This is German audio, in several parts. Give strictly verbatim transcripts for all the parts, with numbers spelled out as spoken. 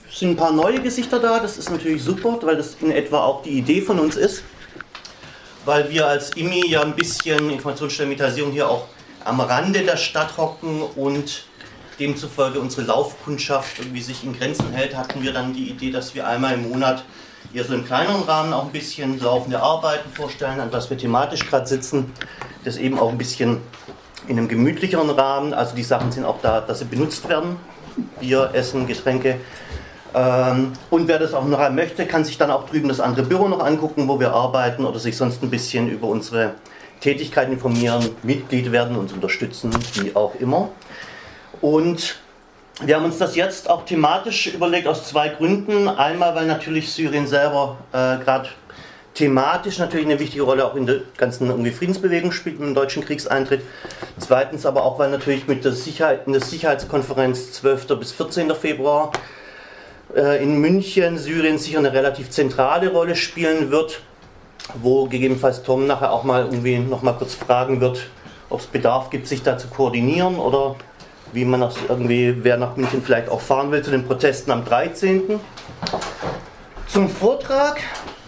Es sind ein paar neue Gesichter da, das ist natürlich super, weil das in etwa auch die Idee von uns ist. Weil wir als I M I ja ein bisschen Informationsstelle Digitalisierung hier auch am Rande der Stadt hocken und demzufolge unsere Laufkundschaft irgendwie sich in Grenzen hält, hatten wir dann die Idee, dass wir einmal im Monat hier so im kleineren Rahmen auch ein bisschen laufende Arbeiten vorstellen, an was wir thematisch gerade sitzen. Das eben auch ein bisschen in einem gemütlicheren Rahmen, also die Sachen sind auch da, dass sie benutzt werden. Bier, Essen, Getränke. Ähm, und wer das auch noch möchte, kann sich dann auch drüben das andere Büro noch angucken, wo wir arbeiten oder sich sonst ein bisschen über unsere Tätigkeiten informieren, Mitglied werden, uns unterstützen, wie auch immer. Und wir haben uns das jetzt auch thematisch überlegt aus zwei Gründen. Einmal, weil natürlich Syrien selber äh, gerade thematisch natürlich eine wichtige Rolle auch in der ganzen irgendwie Friedensbewegung spielt, mit dem deutschen Kriegseintritt. Zweitens aber auch, weil natürlich mit der Sicherheit, in der Sicherheitskonferenz zwölften bis vierzehnten Februar äh, in München Syrien sicher eine relativ zentrale Rolle spielen wird, wo gegebenenfalls Tom nachher auch mal irgendwie noch mal kurz fragen wird, ob es Bedarf gibt, sich da zu koordinieren oder wie man das irgendwie, wer nach München vielleicht auch fahren will zu den Protesten am dreizehnten Zum Vortrag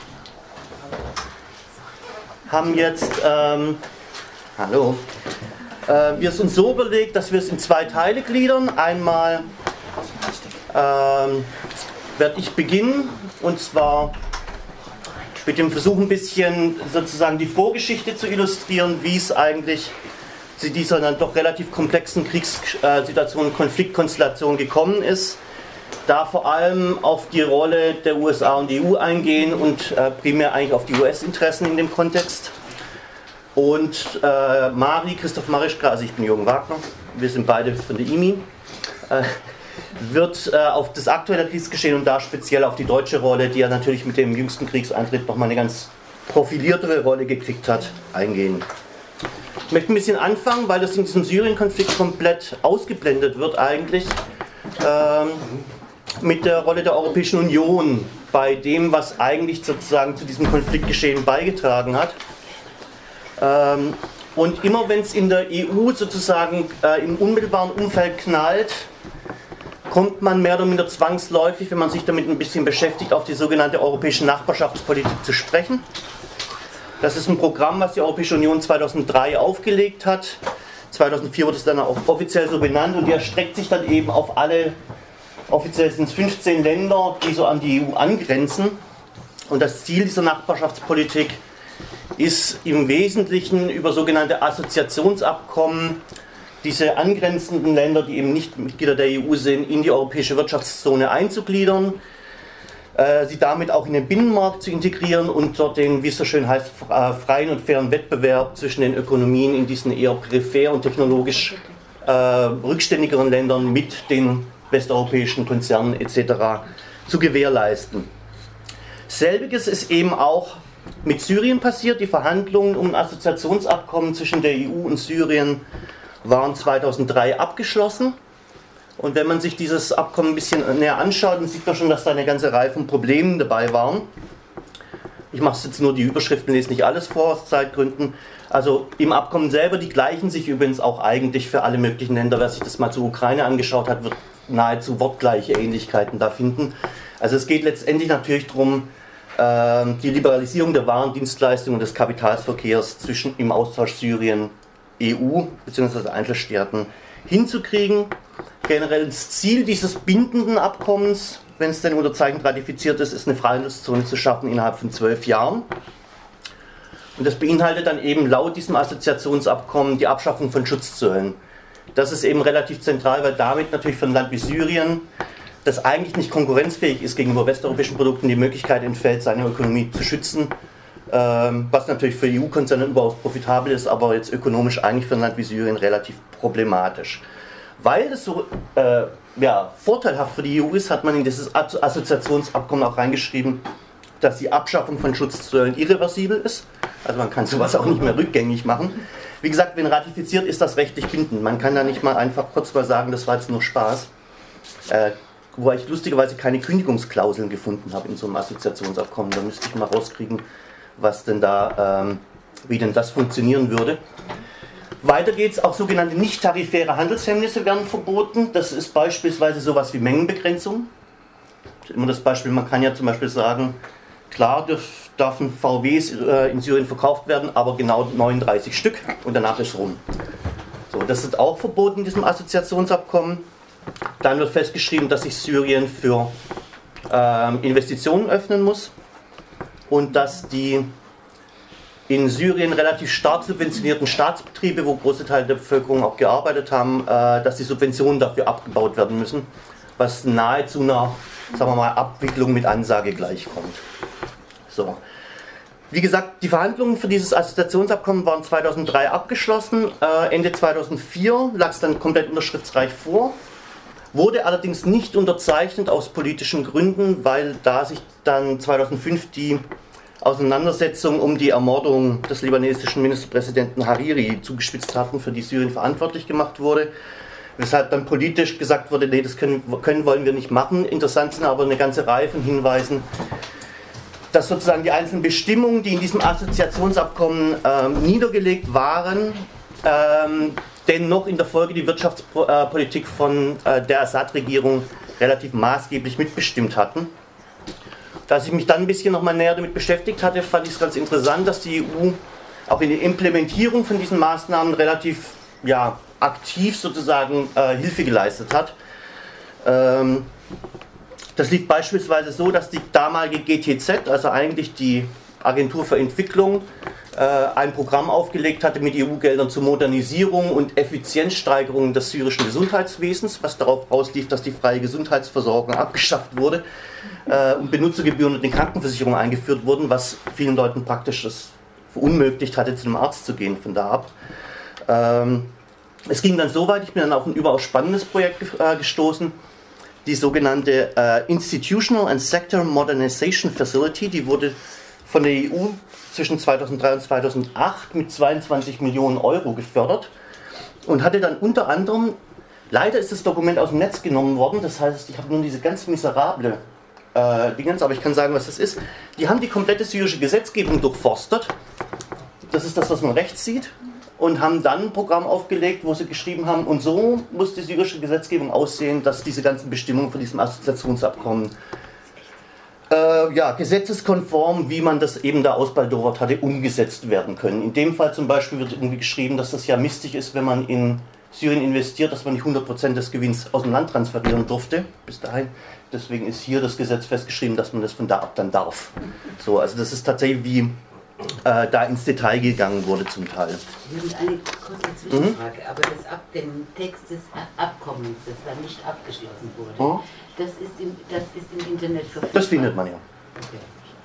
haben jetzt, ähm, hallo, äh, wir es uns so überlegt, dass wir es in zwei Teile gliedern. Einmal ähm, werde ich beginnen und zwar mit dem Versuch ein bisschen sozusagen die Vorgeschichte zu illustrieren, wie es eigentlich zu dieser dann doch relativ komplexen Kriegssituation und Konfliktkonstellation gekommen ist. Da vor allem auf die Rolle der U S A und der E U eingehen und äh, primär eigentlich auf die U S-Interessen in dem Kontext. Und äh, Mari, Christoph Marischka, also ich bin Jürgen Wagner, wir sind beide von der I M I, äh, wird äh, auf das aktuelle Kriegsgeschehen und da speziell auf die deutsche Rolle, die ja natürlich mit dem jüngsten Kriegseintritt nochmal eine ganz profiliertere Rolle gekriegt hat, eingehen. Ich möchte ein bisschen anfangen, weil das in diesem Syrien-Konflikt komplett ausgeblendet wird eigentlich, ähm, mit der Rolle der Europäischen Union bei dem, was eigentlich sozusagen zu diesem Konfliktgeschehen beigetragen hat. Ähm, und immer wenn es in der E U sozusagen äh, im unmittelbaren Umfeld knallt, kommt man mehr oder minder zwangsläufig, wenn man sich damit ein bisschen beschäftigt, auf die sogenannte europäische Nachbarschaftspolitik zu sprechen. Das ist ein Programm, was die Europäische Union zweitausenddrei aufgelegt hat. zweitausendvier wurde es dann auch offiziell so benannt und die erstreckt sich dann eben auf alle, offiziell sind es fünfzehn Länder, die so an die E U angrenzen. Und das Ziel dieser Nachbarschaftspolitik ist im Wesentlichen über sogenannte Assoziationsabkommen diese angrenzenden Länder, die eben nicht Mitglieder der E U sind, in die europäische Wirtschaftszone einzugliedern, sie damit auch in den Binnenmarkt zu integrieren und dort den, wie es so schön heißt, freien und fairen Wettbewerb zwischen den Ökonomien in diesen eher peripher und technologisch äh, rückständigeren Ländern mit den westeuropäischen Konzernen et cetera zu gewährleisten. Selbiges ist eben auch mit Syrien passiert. Die Verhandlungen um ein Assoziationsabkommen zwischen der E U und Syrien waren zweitausenddrei abgeschlossen. Und wenn man sich dieses Abkommen ein bisschen näher anschaut, dann sieht man schon, dass da eine ganze Reihe von Problemen dabei waren. Ich mache jetzt nur die Überschriften, lese nicht alles vor aus Zeitgründen. Also im Abkommen selber, die gleichen sich übrigens auch eigentlich für alle möglichen Länder. Wer sich das mal zur Ukraine angeschaut hat, wird nahezu wortgleiche Ähnlichkeiten da finden. Also es geht letztendlich natürlich darum, die Liberalisierung der Waren, Dienstleistungen und des Kapitalverkehrs zwischen im Austausch Syrien, E U bzw. Einzelstaaten hinzukriegen. Generell das Ziel dieses bindenden Abkommens, wenn es denn unterzeichnet ratifiziert ist, ist eine Freihandelszone zu schaffen innerhalb von zwölf Jahren. Und das beinhaltet dann eben laut diesem Assoziationsabkommen die Abschaffung von Schutzzöllen. Das ist eben relativ zentral, weil damit natürlich für ein Land wie Syrien, das eigentlich nicht konkurrenzfähig ist gegenüber westeuropäischen Produkten, die Möglichkeit entfällt, seine Ökonomie zu schützen, ähm, was natürlich für E U-Konzerne überaus profitabel ist, aber jetzt ökonomisch eigentlich für ein Land wie Syrien relativ problematisch. Weil das so äh, ja, vorteilhaft für die E U ist, hat man in dieses Assoziationsabkommen auch reingeschrieben, dass die Abschaffung von Schutzzöllen irreversibel ist. Also man kann sowas auch nicht mehr rückgängig machen. Wie gesagt, wenn ratifiziert, ist das rechtlich bindend. Man kann da nicht mal einfach kurz mal sagen, das war jetzt nur Spaß. Äh, Wobei ich lustigerweise keine Kündigungsklauseln gefunden habe in so einem Assoziationsabkommen. Da müsste ich mal rauskriegen, was denn da, ähm, wie denn das funktionieren würde. Weiter geht es, auch sogenannte nicht-tarifäre Handelshemmnisse werden verboten. Das ist beispielsweise sowas wie Mengenbegrenzung. Immer das Beispiel, man kann ja zum Beispiel sagen, klar dürf, dürfen V Ws äh, in Syrien verkauft werden, aber genau neununddreißig Stück und danach ist rum. So, das ist auch verboten in diesem Assoziationsabkommen. Dann wird festgeschrieben, dass sich Syrien für ähm, Investitionen öffnen muss und dass die in Syrien relativ stark subventionierten Staatsbetriebe, wo große Teile der Bevölkerung auch gearbeitet haben, äh, dass die Subventionen dafür abgebaut werden müssen, was nahezu einer, sagen wir mal, Abwicklung mit Ansage gleichkommt. So. Wie gesagt, die Verhandlungen für dieses Assoziationsabkommen waren zweitausenddrei abgeschlossen. Äh, Ende zweitausendvier lag es dann komplett unterschriftsreich vor, wurde allerdings nicht unterzeichnet aus politischen Gründen, weil da sich dann zweitausendfünf die Auseinandersetzungen um die Ermordung des libanesischen Ministerpräsidenten Hariri zugespitzt hatten, für die Syrien verantwortlich gemacht wurde. Weshalb dann politisch gesagt wurde, nee, das können, können wollen wir nicht machen. Interessant sind aber eine ganze Reihe von Hinweisen, dass sozusagen die einzelnen Bestimmungen, die in diesem Assoziationsabkommen ähm, niedergelegt waren, ähm, dennoch in der Folge die Wirtschaftspolitik von äh, der Assad-Regierung relativ maßgeblich mitbestimmt hatten. Als ich mich dann ein bisschen noch mal näher damit beschäftigt hatte, fand ich es ganz interessant, dass die E U auch in der Implementierung von diesen Maßnahmen relativ ja, aktiv sozusagen äh, Hilfe geleistet hat. Ähm, Das lief beispielsweise so, dass die damalige G T Z, also eigentlich die Agentur für Entwicklung, äh, ein Programm aufgelegt hatte mit E U-Geldern zur Modernisierung und Effizienzsteigerung des syrischen Gesundheitswesens, was darauf auslief, dass die freie Gesundheitsversorgung abgeschafft wurde äh, und Benutzergebühren und die Krankenversicherung eingeführt wurden, was vielen Leuten praktisch das verunmöglicht hatte, zu einem Arzt zu gehen von da ab. Ähm, es ging dann so weit, ich bin dann auf ein überaus spannendes Projekt äh, gestoßen, die sogenannte äh, Institutional and Sector Modernization Facility, die wurde von der E U zwischen zweitausenddrei und zweitausendacht mit zweiundzwanzig Millionen Euro gefördert und hatte dann unter anderem, leider ist das Dokument aus dem Netz genommen worden, das heißt, ich habe nun diese ganz miserable äh, Dingens, aber ich kann sagen, was das ist. Die haben die komplette syrische Gesetzgebung durchforstet, das ist das, was man rechts sieht, und haben dann ein Programm aufgelegt, wo sie geschrieben haben, und so muss die syrische Gesetzgebung aussehen, dass diese ganzen Bestimmungen von diesem Assoziationsabkommen äh, ja, gesetzeskonform, wie man das eben da ausbaldowert hatte, umgesetzt werden können. In dem Fall zum Beispiel wird irgendwie geschrieben, dass das ja mistig ist, wenn man in Syrien investiert, dass man nicht hundert Prozent des Gewinns aus dem Land transferieren durfte, bis dahin. Deswegen ist hier das Gesetz festgeschrieben, dass man das von da ab dann darf. So, also das ist tatsächlich wie Äh, da ins Detail gegangen wurde zum Teil. Ich habe eine kurze Zwischenfrage, mhm. aber das ab dem Text des Abkommens, das da nicht abgeschlossen wurde, mhm. das, ist im, das ist im Internet verfügbar? Das findet man ja. Okay.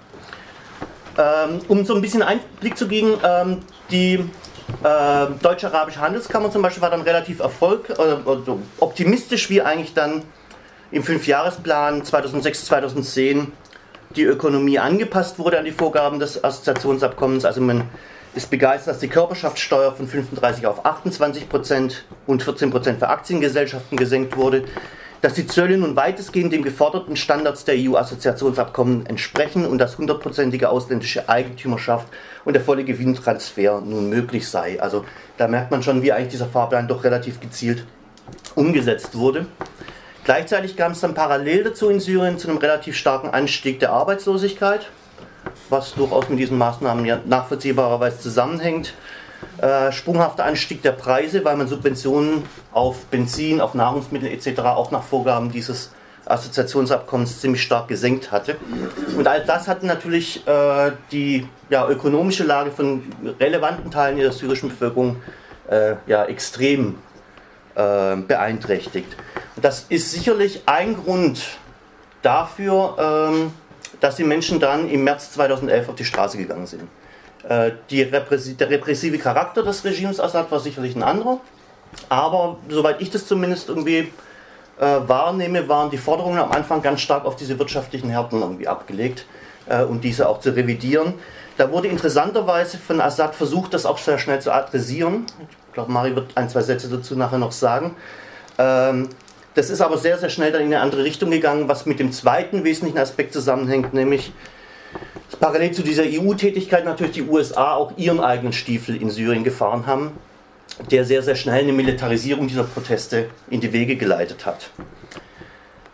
Ähm, um so ein bisschen Einblick zu geben, ähm, die äh, Deutsch-Arabische Handelskammer zum Beispiel war dann relativ erfolg, äh, also optimistisch, wie eigentlich dann im Fünfjahresplan zweitausendsechs bis zweitausendzehn die Ökonomie angepasst wurde an die Vorgaben des Assoziationsabkommens. Also man ist begeistert, dass die Körperschaftssteuer von fünfunddreißig auf achtundzwanzig Prozent und vierzehn Prozent für Aktiengesellschaften gesenkt wurde, dass die Zölle nun weitestgehend dem geforderten Standards der E U-Assoziationsabkommen entsprechen und dass hundertprozentige ausländische Eigentümerschaft und der volle Gewinntransfer nun möglich sei. Also da merkt man schon, wie eigentlich dieser Fahrplan doch relativ gezielt umgesetzt wurde. Gleichzeitig kam es dann parallel dazu in Syrien zu einem relativ starken Anstieg der Arbeitslosigkeit, was durchaus mit diesen Maßnahmen ja nachvollziehbarerweise zusammenhängt. Äh, sprunghafter Anstieg der Preise, weil man Subventionen auf Benzin, auf Nahrungsmittel et cetera auch nach Vorgaben dieses Assoziationsabkommens ziemlich stark gesenkt hatte. Und all das hat natürlich äh, die ja, ökonomische Lage von relevanten Teilen der syrischen Bevölkerung äh, ja, extrem äh, beeinträchtigt. Das ist sicherlich ein Grund dafür, ähm, dass die Menschen dann im März zweitausendelf auf die Straße gegangen sind. Äh, die Repressi- der repressive Charakter des Regimes Assad war sicherlich ein anderer, aber soweit ich das zumindest irgendwie äh, wahrnehme, waren die Forderungen am Anfang ganz stark auf diese wirtschaftlichen Härten irgendwie abgelegt äh, und diese auch zu revidieren. Da wurde interessanterweise von Assad versucht, das auch sehr schnell zu adressieren. Ich glaube, Mari wird ein, zwei Sätze dazu nachher noch sagen. Ähm, Das ist aber sehr, sehr schnell dann in eine andere Richtung gegangen, was mit dem zweiten wesentlichen Aspekt zusammenhängt, nämlich dass parallel zu dieser E U-Tätigkeit natürlich die U S A auch ihren eigenen Stiefel in Syrien gefahren haben, der sehr, sehr schnell eine Militarisierung dieser Proteste in die Wege geleitet hat.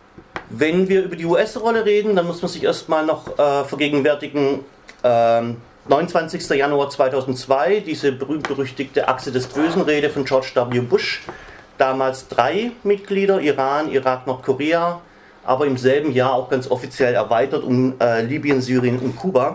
Wenn wir über die U S-Rolle reden, dann muss man sich erstmal noch äh, vergegenwärtigen, äh, neunundzwanzigster Januar zweitausendzwei, diese berühmt-berüchtigte Achse des Bösen-Rede von George W. Bush, damals drei Mitglieder, Iran, Irak, Nordkorea, aber im selben Jahr auch ganz offiziell erweitert um äh, Libyen, Syrien und Kuba.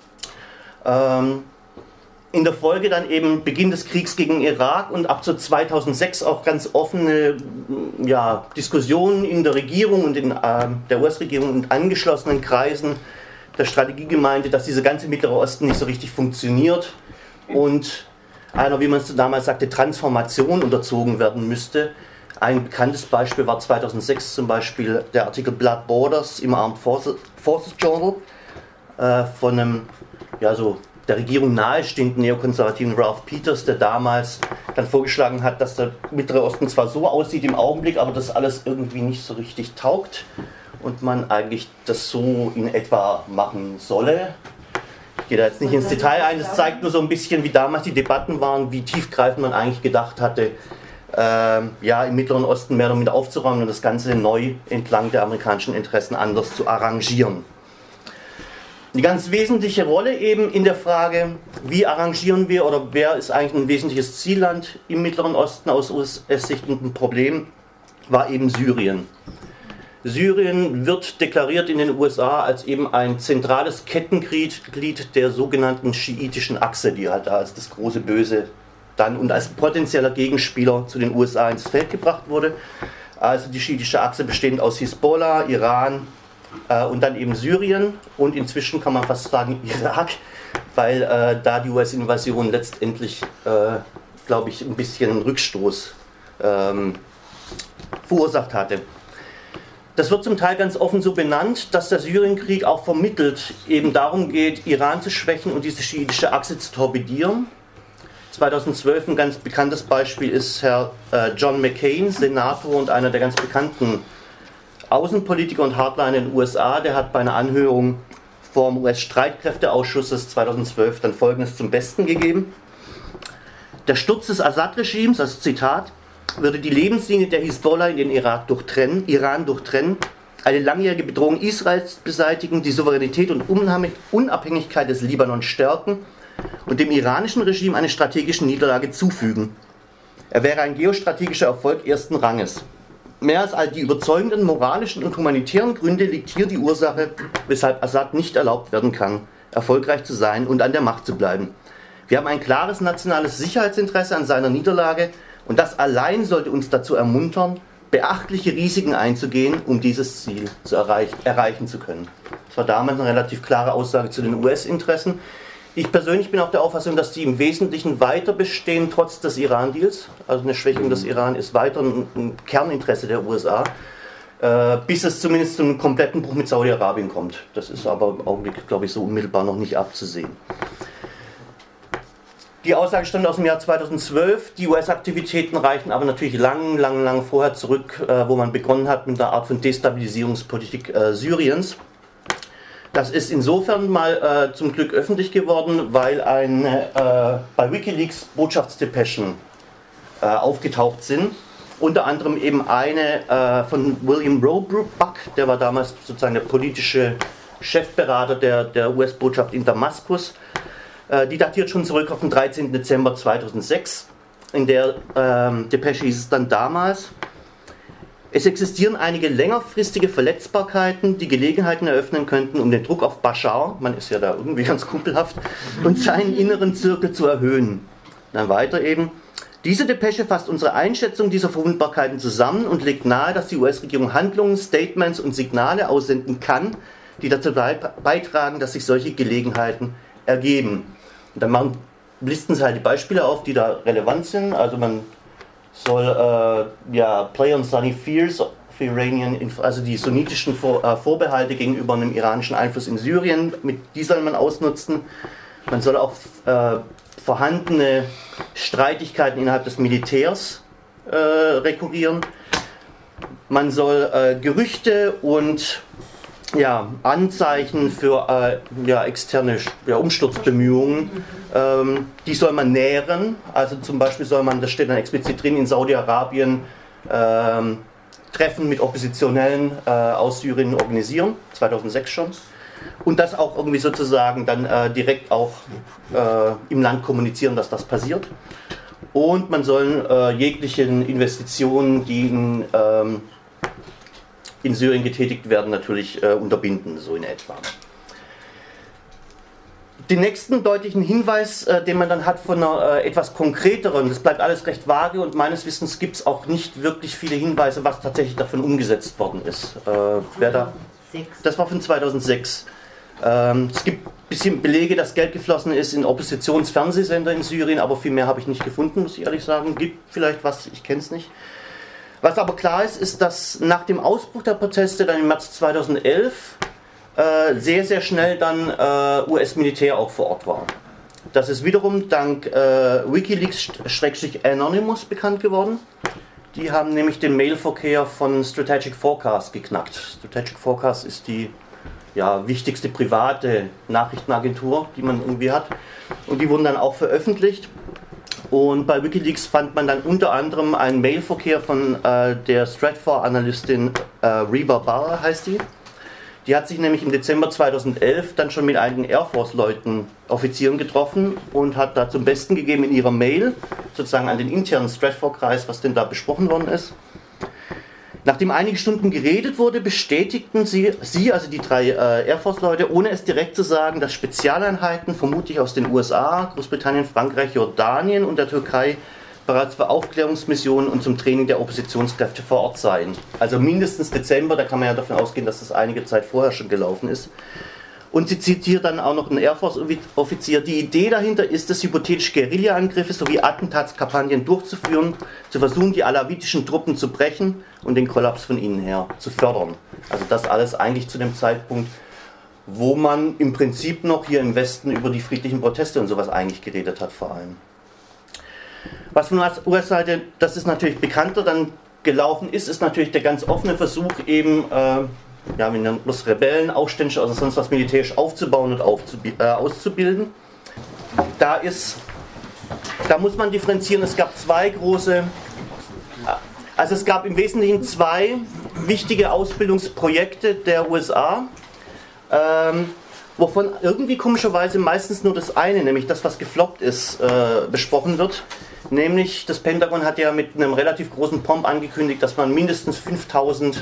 Ähm, In der Folge dann eben Beginn des Kriegs gegen Irak und ab zu zweitausendsechs auch ganz offene ja, Diskussionen in der Regierung und in äh, der U S-Regierung und angeschlossenen Kreisen der Strategiegemeinde, dass dieser ganze Mittlere Osten nicht so richtig funktioniert und einer, wie man es damals sagte, Transformation unterzogen werden müsste. Ein bekanntes Beispiel war zweitausendsechs zum Beispiel der Artikel Blood Borders im Armed Forces, Forces Journal äh, von einem, ja so, der Regierung nahestehenden neokonservativen Ralph Peters, der damals dann vorgeschlagen hat, dass der Mittlere Osten zwar so aussieht im Augenblick, aber das alles irgendwie nicht so richtig taugt und man eigentlich das so in etwa machen solle. Ich gehe da jetzt nicht ins Detail ein, das zeigt nur so ein bisschen, wie damals die Debatten waren, wie tiefgreifend man eigentlich gedacht hatte, äh, ja, im Mittleren Osten mehr oder minder aufzuräumen und das Ganze neu entlang der amerikanischen Interessen anders zu arrangieren. Die ganz wesentliche Rolle eben in der Frage, wie arrangieren wir oder wer ist eigentlich ein wesentliches Zielland im Mittleren Osten aus U S-Sicht ein Problem, war eben Syrien. Syrien wird deklariert in den U S A als eben ein zentrales Kettenglied der sogenannten schiitischen Achse, die halt da als das große Böse dann und als potenzieller Gegenspieler zu den U S A ins Feld gebracht wurde. Also die schiitische Achse bestehend aus Hisbollah, Iran, und dann eben Syrien und inzwischen kann man fast sagen Irak, weil äh, da die U S-Invasion letztendlich, äh, glaube ich, ein bisschen Rückstoß ähm, verursacht hatte. Das wird zum Teil ganz offen so benannt, dass der Syrienkrieg auch vermittelt eben darum geht, Iran zu schwächen und diese schiitische Achse zu torpedieren. zweitausendzwölf ein ganz bekanntes Beispiel ist Herr äh, John McCain, Senator und einer der ganz bekannten Außenpolitiker und Hardliner in den U S A, der hat bei einer Anhörung vom U S-Streitkräfteausschusses zweitausendzwölf dann Folgendes zum Besten gegeben. Der Sturz des Assad-Regimes, also Zitat, würde die Lebenslinie der Hisbollah in den Irak durchtrennen, Iran durchtrennen, eine langjährige Bedrohung Israels beseitigen, die Souveränität und Unabhängigkeit des Libanon stärken und dem iranischen Regime eine strategische Niederlage zufügen. Er wäre ein geostrategischer Erfolg ersten Ranges. Mehr als all die überzeugenden moralischen und humanitären Gründe liegt hier die Ursache, weshalb Assad nicht erlaubt werden kann, erfolgreich zu sein und an der Macht zu bleiben. Wir haben ein klares nationales Sicherheitsinteresse an seiner Niederlage und das allein sollte uns dazu ermuntern, beachtliche Risiken einzugehen, um dieses Ziel zu erreich- erreichen zu können. Das war damals eine relativ klare Aussage zu den U S-Interessen. Ich persönlich bin auch der Auffassung, dass die im Wesentlichen weiter bestehen, trotz des Iran-Deals. Also eine Schwächung des Iran ist weiter ein, ein Kerninteresse der U S A, äh, bis es zumindest zu einem kompletten Bruch mit Saudi-Arabien kommt. Das ist aber im Augenblick, glaube ich, so unmittelbar noch nicht abzusehen. Die Aussage stammt aus dem Jahr zweitausendzwölf. Die U S-Aktivitäten reichen aber natürlich lang, lang, lang vorher zurück, äh, wo man begonnen hat mit einer Art von Destabilisierungspolitik äh, Syriens. Das ist insofern mal äh, zum Glück öffentlich geworden, weil ein, äh, bei Wikileaks Botschaftsdepeschen äh, aufgetaucht sind. Unter anderem eben eine äh, von William Roebuck, der war damals sozusagen der politische Chefberater der, der U S-Botschaft in Damaskus. Äh, die datiert schon zurück auf den dreizehnten Dezember zweitausendsechs. In der äh, Depesche hieß es dann damals: Es existieren einige längerfristige Verletzbarkeiten, die Gelegenheiten eröffnen könnten, um den Druck auf Bashar, man ist ja da irgendwie ganz kumpelhaft, und seinen inneren Zirkel zu erhöhen. Dann weiter eben: Diese Depesche fasst unsere Einschätzung dieser Verwundbarkeiten zusammen und legt nahe, dass die U S-Regierung Handlungen, Statements und Signale aussenden kann, die dazu beitragen, dass sich solche Gelegenheiten ergeben. Und dann machen, listen sie halt die Beispiele auf, die da relevant sind. Also man soll äh, ja, play on sunny fears of Iranian, also die sunnitischen Vor, äh, Vorbehalte gegenüber einem iranischen Einfluss in Syrien, mit die soll man ausnutzen. Man soll auch äh, vorhandene Streitigkeiten innerhalb des Militärs äh, rekurrieren. Man soll äh, Gerüchte und ja, Anzeichen für äh, ja, externe ja, Umsturzbemühungen, ähm, die soll man nähren. Also zum Beispiel soll man, das steht dann explizit drin, in Saudi-Arabien ähm, Treffen mit Oppositionellen äh, aus Syrien organisieren, zweitausendsechs schon. Und das auch irgendwie sozusagen dann äh, direkt auch äh, im Land kommunizieren, dass das passiert. Und man soll äh, jeglichen Investitionen, die in, ähm, in Syrien getätigt werden, natürlich äh, unterbinden, so in etwa. Den nächsten deutlichen Hinweis, äh, den man dann hat von einer äh, etwas konkreteren, das bleibt alles recht vage und meines Wissens gibt es auch nicht wirklich viele Hinweise, was tatsächlich davon umgesetzt worden ist. Äh, wer da? Das war von zweitausendsechs. Ähm, es gibt ein bisschen Belege, dass Geld geflossen ist in Oppositionsfernsehsender in Syrien, aber viel mehr habe ich nicht gefunden, muss ich ehrlich sagen. Gibt vielleicht was, ich kenne es nicht. Was aber klar ist, ist, dass nach dem Ausbruch der Proteste dann im März zweitausendelf äh, sehr, sehr schnell dann äh, U S-Militär auch vor Ort war. Das ist wiederum dank äh, Wikileaks-Anonymous bekannt geworden. Die haben nämlich den Mailverkehr von Strategic Forecast geknackt. Strategic Forecast ist die ja, wichtigste private Nachrichtenagentur, die man irgendwie hat. Und die wurden dann auch veröffentlicht. Und bei Wikileaks fand man dann unter anderem einen Mailverkehr von äh, der Stratfor-Analystin äh, Reva Barr, heißt die. Die hat sich nämlich im Dezember zweitausendelf dann schon mit einigen Air Force-Leuten, Offizieren getroffen und hat da zum Besten gegeben in ihrer Mail, sozusagen an den internen Stratfor-Kreis, was denn da besprochen worden ist. Nachdem einige Stunden geredet wurde, bestätigten sie, sie also die drei äh, Air Force-Leute, ohne es direkt zu sagen, dass Spezialeinheiten, vermutlich aus den U S A, Großbritannien, Frankreich, Jordanien und der Türkei, bereits für Aufklärungsmissionen und zum Training der Oppositionskräfte vor Ort seien. Also mindestens Dezember, da kann man ja davon ausgehen, dass das einige Zeit vorher schon gelaufen ist. Und sie zitiert dann auch noch einen Air Force-Offizier. Die Idee dahinter ist es, hypothetische Guerilla-Angriffe sowie Attentatskampagnen durchzuführen, zu versuchen, die alawitischen Truppen zu brechen und den Kollaps von ihnen her zu fördern. Also das alles eigentlich zu dem Zeitpunkt, wo man im Prinzip noch hier im Westen über die friedlichen Proteste und sowas eigentlich geredet hat vor allem. Was von U S-Seite, das ist natürlich bekannter, dann gelaufen ist, ist natürlich der ganz offene Versuch eben, äh, ja, wir nennen das Rebellen, Aufständische oder sonst was militärisch aufzubauen und aufzubi- äh, auszubilden. Da ist, da muss man differenzieren, es gab zwei große, also es gab im Wesentlichen zwei wichtige Ausbildungsprojekte der U S A, ähm, wovon irgendwie komischerweise meistens nur das eine, nämlich das, was gefloppt ist, äh, besprochen wird. Nämlich, das Pentagon hat ja mit einem relativ großen Pomp angekündigt, dass man mindestens fünftausend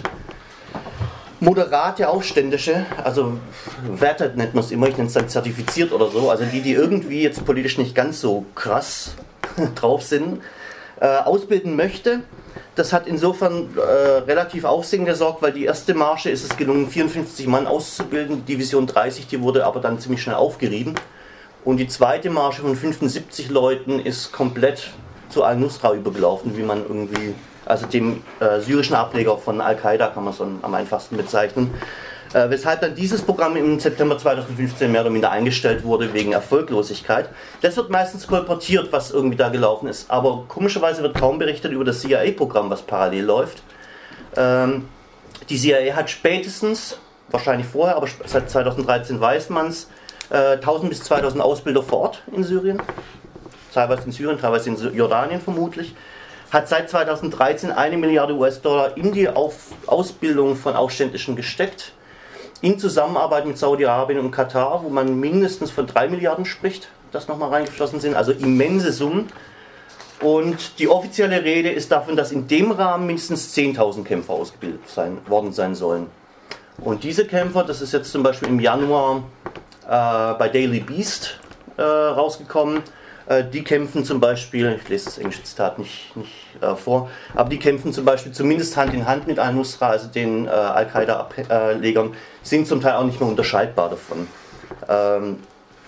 moderate Aufständische, also wertet nennt man es immer, ich nenne es dann zertifiziert oder so, also die, die irgendwie jetzt politisch nicht ganz so krass drauf sind, äh, ausbilden möchte. Das hat insofern äh, relativ Aufsehen gesorgt, weil die erste Marche ist es gelungen, vierundfünfzig Mann auszubilden, die Division dreißig, die wurde aber dann ziemlich schnell aufgerieben. Und die zweite Marche von fünfundsiebzig Leuten ist komplett zu Al-Nusra übergelaufen, wie man irgendwie, also dem äh, syrischen Ableger von Al-Qaida kann man es am einfachsten bezeichnen. Äh, weshalb dann dieses Programm im September zweitausendfünfzehn mehr oder minder eingestellt wurde wegen Erfolglosigkeit. Das wird meistens kolportiert, was irgendwie da gelaufen ist, aber komischerweise wird kaum berichtet über das C I A-Programm, was parallel läuft. Ähm, die C I A hat spätestens, wahrscheinlich vorher, aber seit zweitausenddreizehn weiß man es, tausend bis zweitausend Ausbilder vor Ort in Syrien, teilweise in Syrien, teilweise in Jordanien vermutlich, hat seit zweitausenddreizehn eine Milliarde U S-Dollar in die Auf- Ausbildung von Aufständischen gesteckt, in Zusammenarbeit mit Saudi-Arabien und Katar, wo man mindestens von drei Milliarden spricht, das nochmal reingeflossen sind, also immense Summen. Und die offizielle Rede ist davon, dass in dem Rahmen mindestens zehntausend Kämpfer ausgebildet sein, worden sein sollen. Und diese Kämpfer, das ist jetzt zum Beispiel im Januar äh, bei Daily Beast äh, rausgekommen, äh, die kämpfen zum Beispiel, ich lese das englische Zitat nicht, nicht äh, vor, aber die kämpfen zum Beispiel zumindest Hand in Hand mit Al-Nusra, also den äh, Al-Qaida-Legern, sind zum Teil auch nicht mehr unterscheidbar davon. Ähm,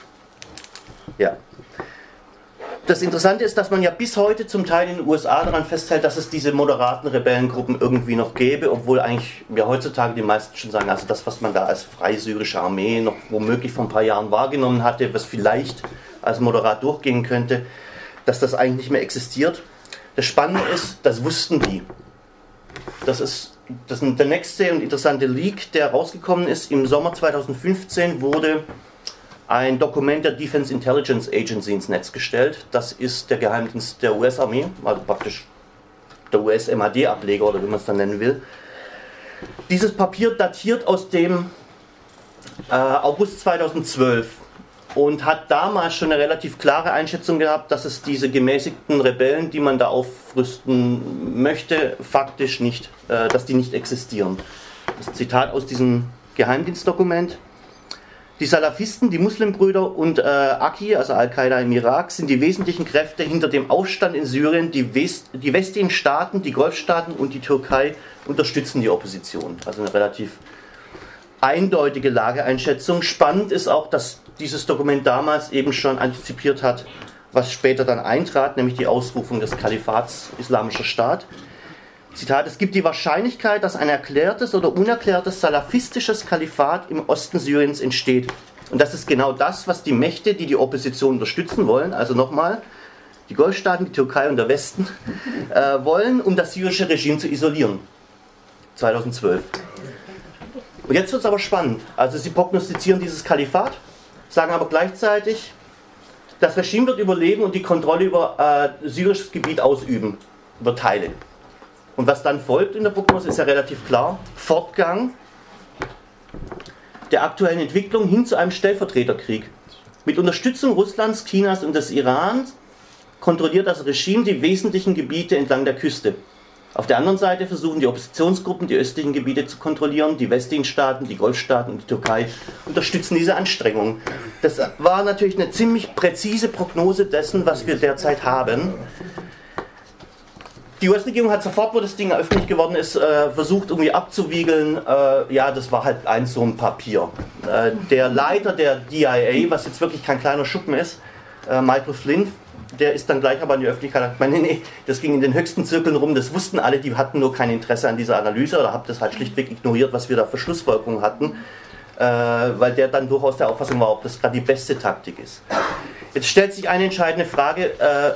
ja. Das Interessante ist, dass man ja bis heute zum Teil in den U S A daran festhält, dass es diese moderaten Rebellengruppen irgendwie noch gäbe, obwohl eigentlich ja heutzutage die meisten schon sagen, also das, was man da als freie syrische Armee noch womöglich vor ein paar Jahren wahrgenommen hatte, was vielleicht als moderat durchgehen könnte, dass das eigentlich nicht mehr existiert. Das Spannende ist, das wussten die. Das ist, das ist der nächste und interessante Leak, der rausgekommen ist. Im Sommer zweitausendfünfzehn wurde ein Dokument der Defense Intelligence Agency ins Netz gestellt. Das ist der Geheimdienst der U S-Armee, also praktisch der U S-M A D-Ableger oder wie man es dann nennen will. Dieses Papier datiert aus dem äh, August zweitausendzwölf und hat damals schon eine relativ klare Einschätzung gehabt, dass es diese gemäßigten Rebellen, die man da aufrüsten möchte, faktisch nicht, äh, dass die nicht existieren. Das Zitat aus diesem Geheimdienstdokument: Die Salafisten, die Muslimbrüder und äh, A Q I, also Al-Qaida im Irak, sind die wesentlichen Kräfte hinter dem Aufstand in Syrien. Die, West, die westlichen Staaten, die Golfstaaten und die Türkei unterstützen die Opposition. Also eine relativ eindeutige Lageeinschätzung. Spannend ist auch, dass dieses Dokument damals eben schon antizipiert hat, was später dann eintrat, nämlich die Ausrufung des Kalifats Islamischer Staat. Zitat: Es gibt die Wahrscheinlichkeit, dass ein erklärtes oder unerklärtes salafistisches Kalifat im Osten Syriens entsteht. Und das ist genau das, was die Mächte, die die Opposition unterstützen wollen, also nochmal, die Golfstaaten, die Türkei und der Westen, äh, wollen, um das syrische Regime zu isolieren. zweitausendzwölf. Und jetzt wird es aber spannend. Also sie prognostizieren dieses Kalifat, sagen aber gleichzeitig, das Regime wird überleben und die Kontrolle über äh, syrisches Gebiet ausüben, über Teile. Und was dann folgt in der Prognose, ist ja relativ klar: Fortgang der aktuellen Entwicklung hin zu einem Stellvertreterkrieg. Mit Unterstützung Russlands, Chinas und des Irans kontrolliert das Regime die wesentlichen Gebiete entlang der Küste. Auf der anderen Seite versuchen die Oppositionsgruppen, die östlichen Gebiete zu kontrollieren. Die westlichen Staaten, die Golfstaaten und die Türkei unterstützen diese Anstrengungen. Das war natürlich eine ziemlich präzise Prognose dessen, was wir derzeit haben. Die U S-Regierung hat sofort, wo das Ding öffentlich geworden ist, äh, versucht irgendwie abzuwiegeln, äh, ja, das war halt ein so ein Papier. Äh, der Leiter der D I A, was jetzt wirklich kein kleiner Schuppen ist, äh, Michael Flynn, der ist dann gleich aber in die Öffentlichkeit und hat gemeint, nee, nee, das ging in den höchsten Zirkeln rum, das wussten alle, die hatten nur kein Interesse an dieser Analyse oder haben das halt schlichtweg ignoriert, was wir da für Schlussfolgerungen hatten, äh, weil der dann durchaus der Auffassung war, ob das gerade die beste Taktik ist. Jetzt stellt sich eine entscheidende Frage, äh,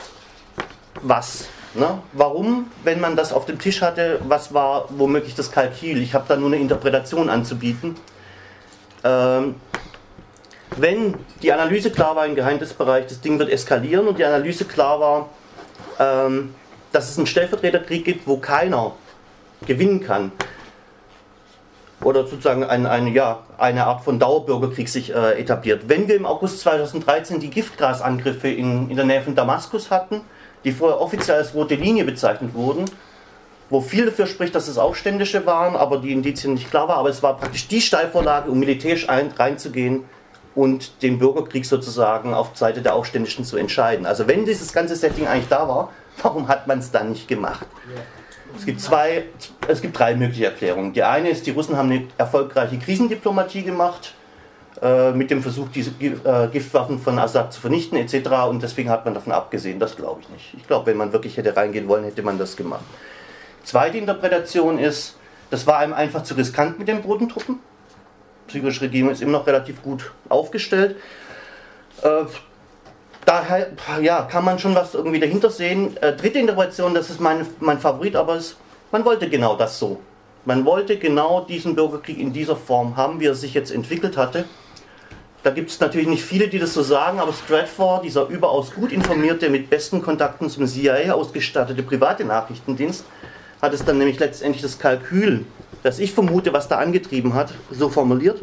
was? Ne? Warum, wenn man das auf dem Tisch hatte, was war womöglich das Kalkül? Ich habe da nur eine Interpretation anzubieten. Ähm, wenn die Analyse klar war im Geheimdienstbereich, das Ding wird eskalieren und die Analyse klar war, ähm, dass es einen Stellvertreterkrieg gibt, wo keiner gewinnen kann, oder sozusagen ein, ein, ja, eine Art von Dauerbürgerkrieg sich äh, etabliert. Wenn wir im August zweitausenddreizehn die Giftgasangriffe in, in der Nähe von Damaskus hatten, die vorher offiziell als rote Linie bezeichnet wurden, wo viel dafür spricht, dass es Aufständische waren, aber die Indizien nicht klar waren, aber es war praktisch die Steilvorlage, um militärisch ein, reinzugehen und den Bürgerkrieg sozusagen auf Seite der Aufständischen zu entscheiden. Also wenn dieses ganze Setting eigentlich da war, warum hat man es dann nicht gemacht? Es gibt zwei, es gibt drei mögliche Erklärungen. Die eine ist, die Russen haben eine erfolgreiche Krisendiplomatie gemacht, mit dem Versuch, diese Giftwaffen von Assad zu vernichten et cetera. Und deswegen hat man davon abgesehen. Das glaube ich nicht. Ich glaube, wenn man wirklich hätte reingehen wollen, hätte man das gemacht. Zweite Interpretation ist, das war einem einfach zu riskant mit den Bodentruppen. Die syrische Regierung ist immer noch relativ gut aufgestellt. Äh, daher ja, kann man schon was irgendwie dahinter sehen. Äh, dritte Interpretation, das ist mein, mein Favorit, aber es, man wollte genau das so. Man wollte genau diesen Bürgerkrieg in dieser Form haben, wie er sich jetzt entwickelt hatte. Da gibt es natürlich nicht viele, die das so sagen, aber Stratfor, dieser überaus gut informierte, mit besten Kontakten zum C I A ausgestattete private Nachrichtendienst, hat es dann nämlich letztendlich das Kalkül, das ich vermute, was da angetrieben hat, so formuliert.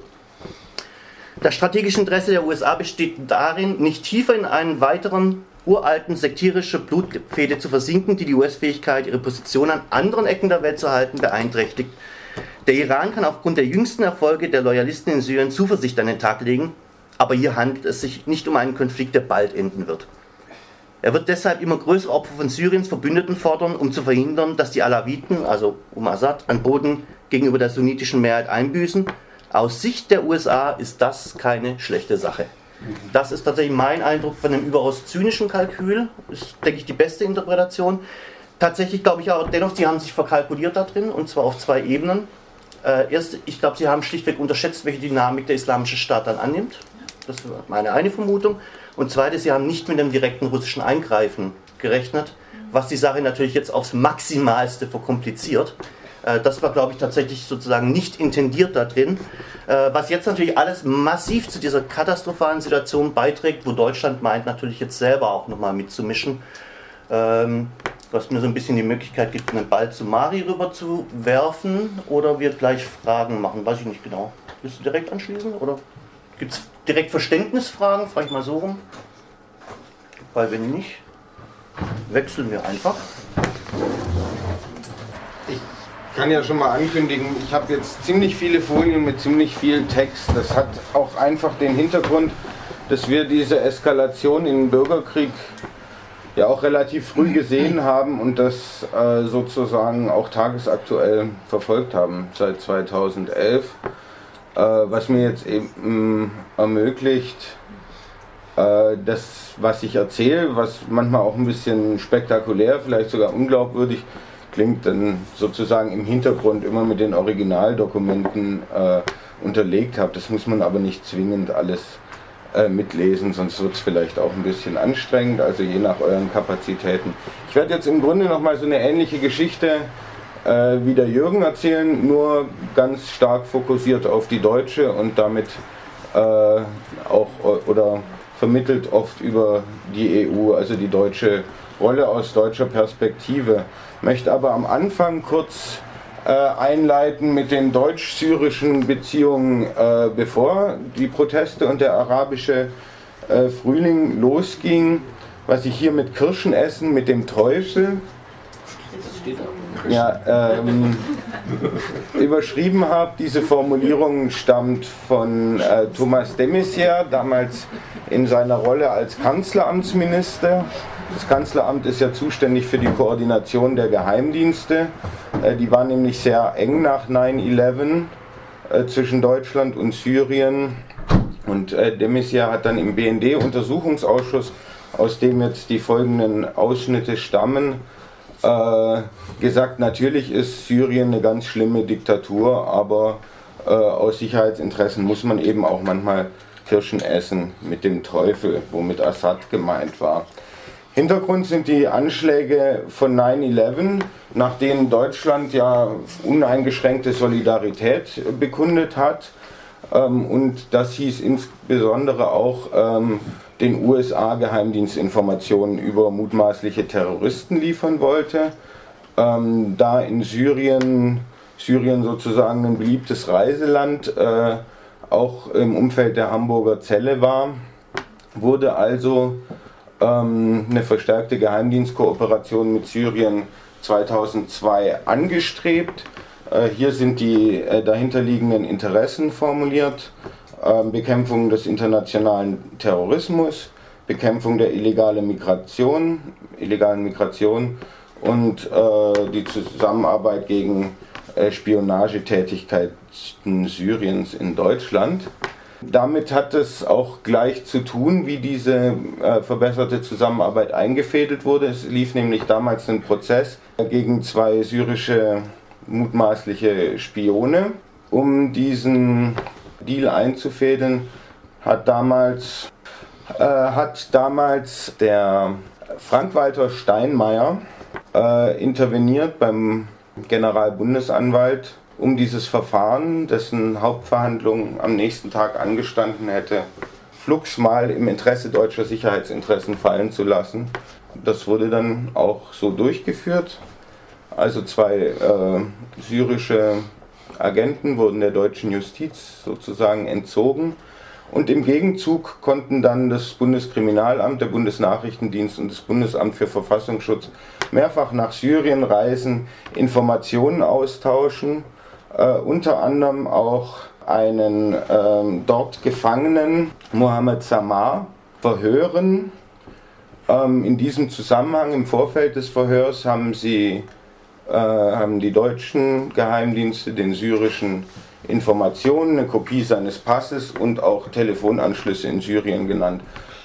Das strategische Interesse der U S A besteht darin, nicht tiefer in einen weiteren uralten sektierische Blutfehde zu versinken, die die U S-Fähigkeit, ihre Position an anderen Ecken der Welt zu halten, beeinträchtigt. Der Iran kann aufgrund der jüngsten Erfolge der Loyalisten in Syrien Zuversicht an den Tag legen, aber hier handelt es sich nicht um einen Konflikt, der bald enden wird. Er wird deshalb immer größere Opfer von Syriens Verbündeten fordern, um zu verhindern, dass die Alawiten, also um Assad, an Boden gegenüber der sunnitischen Mehrheit einbüßen. Aus Sicht der U S A ist das keine schlechte Sache. Das ist tatsächlich mein Eindruck von einem überaus zynischen Kalkül. Das ist, denke ich, die beste Interpretation. Tatsächlich glaube ich aber dennoch, sie haben sich verkalkuliert da drin, und zwar auf zwei Ebenen. Äh, erst, ich glaube, sie haben schlichtweg unterschätzt, welche Dynamik der Islamische Staat dann annimmt. Das ist meine eine Vermutung. Und zweitens, sie haben nicht mit einem direkten russischen Eingreifen gerechnet, was die Sache natürlich jetzt aufs Maximalste verkompliziert. Äh, das war, glaube ich, tatsächlich sozusagen nicht intendiert da drin. Äh, was jetzt natürlich alles massiv zu dieser katastrophalen Situation beiträgt, wo Deutschland meint, natürlich jetzt selber auch nochmal mitzumischen. Ähm, was mir so ein bisschen die Möglichkeit gibt, einen Ball zu Mari rüber zu werfen oder wir gleich Fragen machen, weiß ich nicht genau. Willst du direkt anschließen oder gibt es direkt Verständnisfragen? Frage ich mal so rum. Weil wenn nicht, wechseln wir einfach. Ich kann ja schon mal ankündigen, ich habe jetzt ziemlich viele Folien mit ziemlich viel Text. Das hat auch einfach den Hintergrund, dass wir diese Eskalation in den Bürgerkrieg ja auch relativ früh gesehen haben und das äh, sozusagen auch tagesaktuell verfolgt haben seit zweitausendelf. Äh, was mir jetzt eben äh, ermöglicht, äh, das, was ich erzähle, was manchmal auch ein bisschen spektakulär, vielleicht sogar unglaubwürdig klingt, dann sozusagen im Hintergrund immer mit den Originaldokumenten äh, unterlegt habe. Das muss man aber nicht zwingend alles äh, mitlesen, sonst wird es vielleicht auch ein bisschen anstrengend, also je nach euren Kapazitäten. Ich werde jetzt im Grunde nochmal so eine ähnliche Geschichte äh, wie der Jürgen erzählen, nur ganz stark fokussiert auf die deutsche und damit äh, auch oder vermittelt oft über die E U, also die deutsche Rolle aus deutscher Perspektive. Möchte aber am Anfang kurz äh, einleiten mit den deutsch-syrischen Beziehungen, äh, bevor die Proteste und der arabische äh, Frühling losging, was ich hier mit Kirschenessen mit dem Teufel ja, ähm, überschrieben habe. Diese Formulierung stammt von äh, Thomas de Maizière, damals in seiner Rolle als Kanzleramtsminister. Das Kanzleramt ist ja zuständig für die Koordination der Geheimdienste. Äh, die war nämlich sehr eng nach neun elf äh, zwischen Deutschland und Syrien. Und äh, de Maizière hat dann im B N D-Untersuchungsausschuss, aus dem jetzt die folgenden Ausschnitte stammen, äh, gesagt, natürlich ist Syrien eine ganz schlimme Diktatur, aber äh, aus Sicherheitsinteressen muss man eben auch manchmal Kirschen essen mit dem Teufel, womit Assad gemeint war. Hintergrund sind die Anschläge von neun elf, nach denen Deutschland ja uneingeschränkte Solidarität bekundet hat. Ähm, und das hieß insbesondere auch, ähm, den U S A-Geheimdienstinformationen über mutmaßliche Terroristen liefern wollte. Ähm, da in Syrien, Syrien sozusagen ein beliebtes Reiseland, äh, auch im Umfeld der Hamburger Zelle war, wurde also ähm, eine verstärkte Geheimdienstkooperation mit Syrien zweitausendzwei angestrebt. Äh, hier sind die äh, dahinterliegenden Interessen formuliert. Äh, Bekämpfung des internationalen Terrorismus, Bekämpfung der illegalen Migration, illegalen Migration und äh, die Zusammenarbeit gegen äh, Spionagetätigkeiten Syriens in Deutschland. Damit hat es auch gleich zu tun, wie diese äh, verbesserte Zusammenarbeit eingefädelt wurde. Es lief nämlich damals ein Prozess gegen zwei syrische mutmaßliche Spione. Um diesen Deal einzufädeln, hat damals, äh, hat damals der Frank-Walter Steinmeier äh, interveniert beim Generalbundesanwalt, um dieses Verfahren, dessen Hauptverhandlung am nächsten Tag angestanden hätte, flugs mal im Interesse deutscher Sicherheitsinteressen fallen zu lassen. Das wurde dann auch so durchgeführt. Also zwei äh, syrische Agenten wurden der deutschen Justiz sozusagen entzogen und im Gegenzug konnten dann das Bundeskriminalamt, der Bundesnachrichtendienst und das Bundesamt für Verfassungsschutz mehrfach nach Syrien reisen, Informationen austauschen, äh, unter anderem auch einen äh, dort Gefangenen, Mohammed Samar, verhören. Ähm, in diesem Zusammenhang, im Vorfeld des Verhörs, haben sie äh, haben die deutschen Geheimdienste den syrischen Informationen, eine Kopie seines Passes und auch Telefonanschlüsse in Syrien genannt,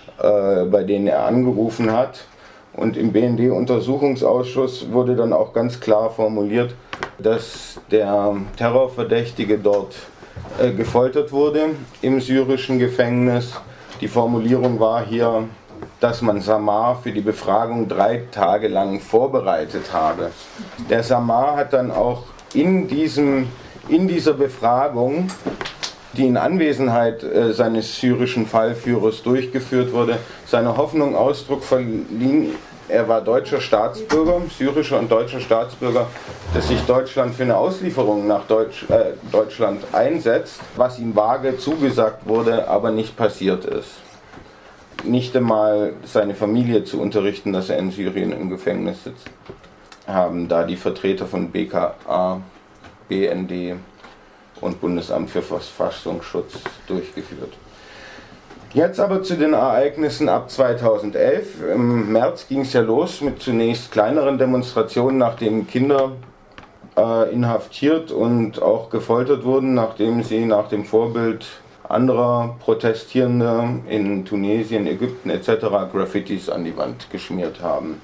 äh, bei denen er angerufen hat. Und im B N D-Untersuchungsausschuss wurde dann auch ganz klar formuliert, dass der Terrorverdächtige dort äh, gefoltert wurde im syrischen Gefängnis. Die Formulierung war hier, dass man Samar für die Befragung drei Tage lang vorbereitet habe. Der Samar hat dann auch in, diesem, in dieser Befragung, die in Anwesenheit äh, seines syrischen Fallführers durchgeführt wurde, seiner Hoffnung Ausdruck verliehen, er war deutscher Staatsbürger, syrischer und deutscher Staatsbürger, dass sich Deutschland für eine Auslieferung nach Deutsch, äh, Deutschland einsetzt, was ihm vage zugesagt wurde, aber nicht passiert ist. Nicht einmal seine Familie zu unterrichten, dass er in Syrien im Gefängnis sitzt, haben da die Vertreter von B K A, B N D und Bundesamt für Verfassungsschutz durchgeführt. Jetzt aber zu den Ereignissen ab zweitausendelf. Im März ging es ja los mit zunächst kleineren Demonstrationen, nachdem Kinder äh, inhaftiert und auch gefoltert wurden, nachdem sie nach dem Vorbild anderer Protestierender in Tunesien, Ägypten et cetera Graffitis an die Wand geschmiert haben.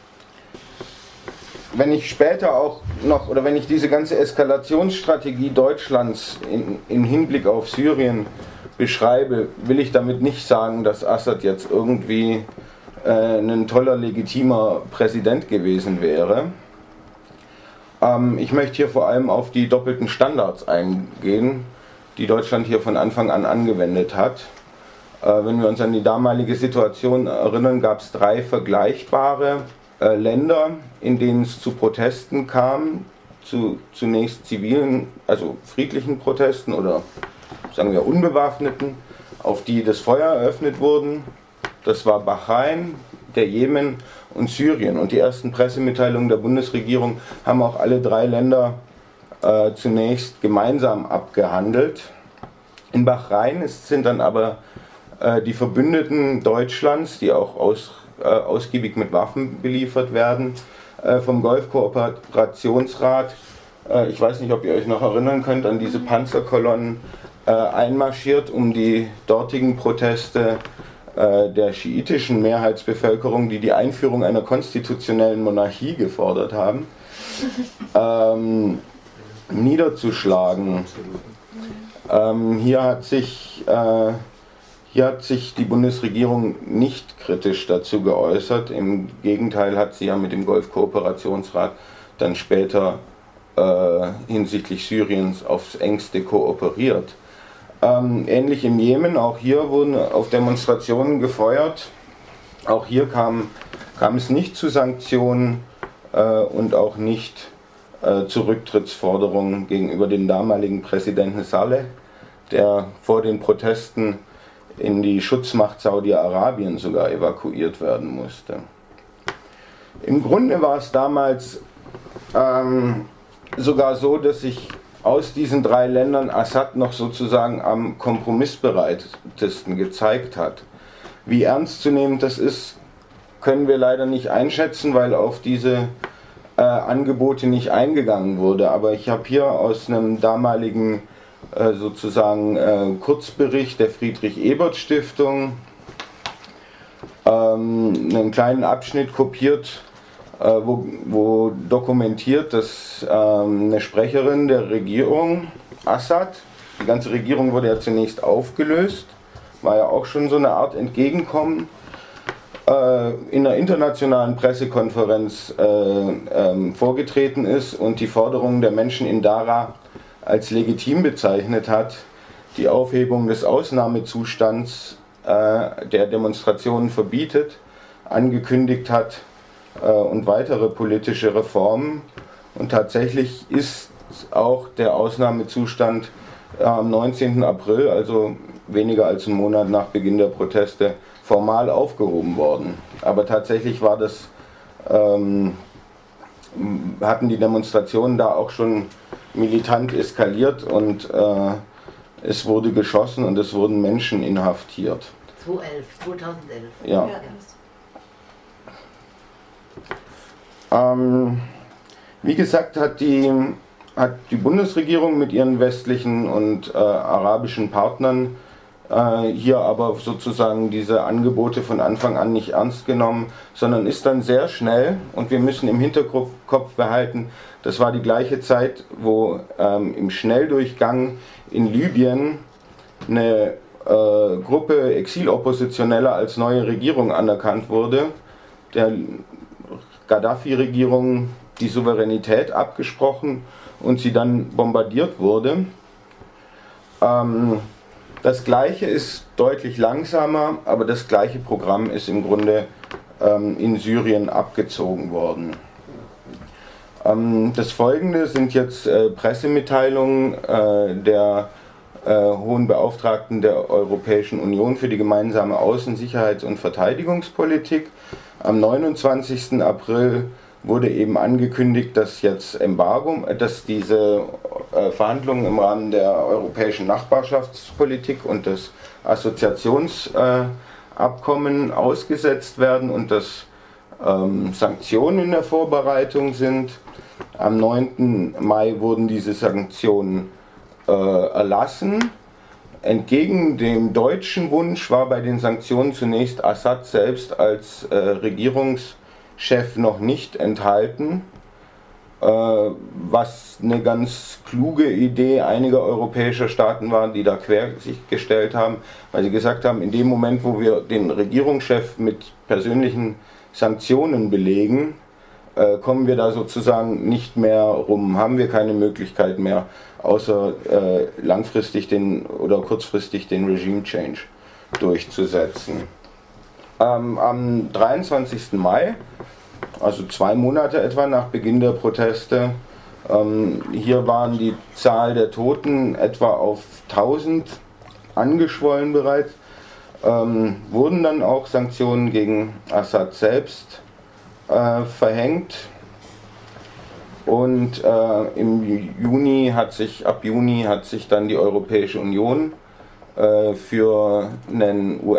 Wenn ich später auch noch, oder wenn ich diese ganze Eskalationsstrategie Deutschlands in, in Hinblick auf Syrien beschreibe, will ich damit nicht sagen, dass Assad jetzt irgendwie äh, ein toller, legitimer Präsident gewesen wäre. Ähm, ich möchte hier vor allem auf die doppelten Standards eingehen, die Deutschland hier von Anfang an angewendet hat. Äh, wenn wir uns an die damalige Situation erinnern, gab es drei vergleichbare äh, Länder, in denen es zu Protesten kam, zu zunächst zivilen, also friedlichen Protesten oder sagen wir unbewaffneten, auf die das Feuer eröffnet wurden. Das war Bahrain, der Jemen und Syrien. Und die ersten Pressemitteilungen der Bundesregierung haben auch alle drei Länder äh, zunächst gemeinsam abgehandelt. In Bahrain sind dann aber äh, die Verbündeten Deutschlands, die auch aus, äh, ausgiebig mit Waffen beliefert werden, äh, vom Golfkooperationsrat, äh, ich weiß nicht, ob ihr euch noch erinnern könnt an diese Panzerkolonnen, Äh, einmarschiert, um die dortigen Proteste äh, der schiitischen Mehrheitsbevölkerung, die die Einführung einer konstitutionellen Monarchie gefordert haben, ähm, niederzuschlagen. Ähm, hier hat sich, äh, hier hat sich die Bundesregierung nicht kritisch dazu geäußert. Im Gegenteil hat sie ja mit dem Golfkooperationsrat dann später äh, hinsichtlich Syriens aufs engste kooperiert. Ähm, ähnlich im Jemen, auch hier wurden auf Demonstrationen gefeuert. Auch hier kam, kam es nicht zu Sanktionen äh, und auch nicht äh, zu Rücktrittsforderungen gegenüber dem damaligen Präsidenten Saleh, der vor den Protesten in die Schutzmacht Saudi-Arabien sogar evakuiert werden musste. Im Grunde war es damals ähm, sogar so, dass sich aus diesen drei Ländern Assad noch sozusagen am kompromissbereitesten gezeigt hat. Wie ernstzunehmend das ist, können wir leider nicht einschätzen, weil auf diese äh, Angebote nicht eingegangen wurde. Aber ich habe hier aus einem damaligen äh, sozusagen äh, Kurzbericht der Friedrich-Ebert-Stiftung ähm, einen kleinen Abschnitt kopiert, Wo, wo dokumentiert, dass ähm, eine Sprecherin der Regierung, Assad, die ganze Regierung wurde ja zunächst aufgelöst, war ja auch schon so eine Art Entgegenkommen, äh, in einer internationalen Pressekonferenz äh, ähm, vorgetreten ist und die Forderungen der Menschen in Daraa als legitim bezeichnet hat, die Aufhebung des Ausnahmezustands äh, der Demonstrationen verbietet, angekündigt hat, und weitere politische Reformen. Und tatsächlich ist auch der Ausnahmezustand am neunzehnten April, also weniger als einen Monat nach Beginn der Proteste, formal aufgehoben worden. Aber tatsächlich war das, ähm, hatten die Demonstrationen da auch schon militant eskaliert und äh, es wurde geschossen und es wurden Menschen inhaftiert. zweitausendelf. Ja. Ähm, wie gesagt, hat die, hat die Bundesregierung mit ihren westlichen und äh, arabischen Partnern äh, hier aber sozusagen diese Angebote von Anfang an nicht ernst genommen, sondern ist dann sehr schnell, und wir müssen im Hinterkopf behalten, das war die gleiche Zeit, wo ähm, im Schnelldurchgang in Libyen eine äh, Gruppe Exiloppositioneller als neue Regierung anerkannt wurde, der Gaddafi-Regierung die Souveränität abgesprochen und sie dann bombardiert wurde. Ähm, das Gleiche ist deutlich langsamer, aber das gleiche Programm ist im Grunde ähm, in Syrien abgezogen worden. Ähm, das folgende sind jetzt äh, Pressemitteilungen äh, der äh, Hohen Beauftragten der Europäischen Union für die gemeinsame Außen-, Sicherheits- und Verteidigungspolitik. Am neunundzwanzigsten April wurde eben angekündigt, dass jetzt Embargo, dass diese äh, Verhandlungen im Rahmen der europäischen Nachbarschaftspolitik und des Assoziationsabkommen äh, ausgesetzt werden und dass ähm, Sanktionen in der Vorbereitung sind. Am neunten Mai wurden diese Sanktionen äh, erlassen. Entgegen dem deutschen Wunsch war bei den Sanktionen zunächst Assad selbst als äh, Regierungschef noch nicht enthalten, äh, was eine ganz kluge Idee einiger europäischer Staaten war, die da quer sich gestellt haben, weil sie gesagt haben, in dem Moment, wo wir den Regierungschef mit persönlichen Sanktionen belegen, äh, kommen wir da sozusagen nicht mehr rum, haben wir keine Möglichkeit mehr, außer äh, langfristig den oder kurzfristig den Regime Change durchzusetzen. Ähm, am dreiundzwanzigsten Mai, also zwei Monate etwa nach Beginn der Proteste, ähm, hier waren die Zahl der Toten etwa auf tausend angeschwollen bereits, ähm, wurden dann auch Sanktionen gegen Assad selbst äh, verhängt. Und äh, im Juni hat sich, ab Juni hat sich dann die Europäische Union äh, für einen U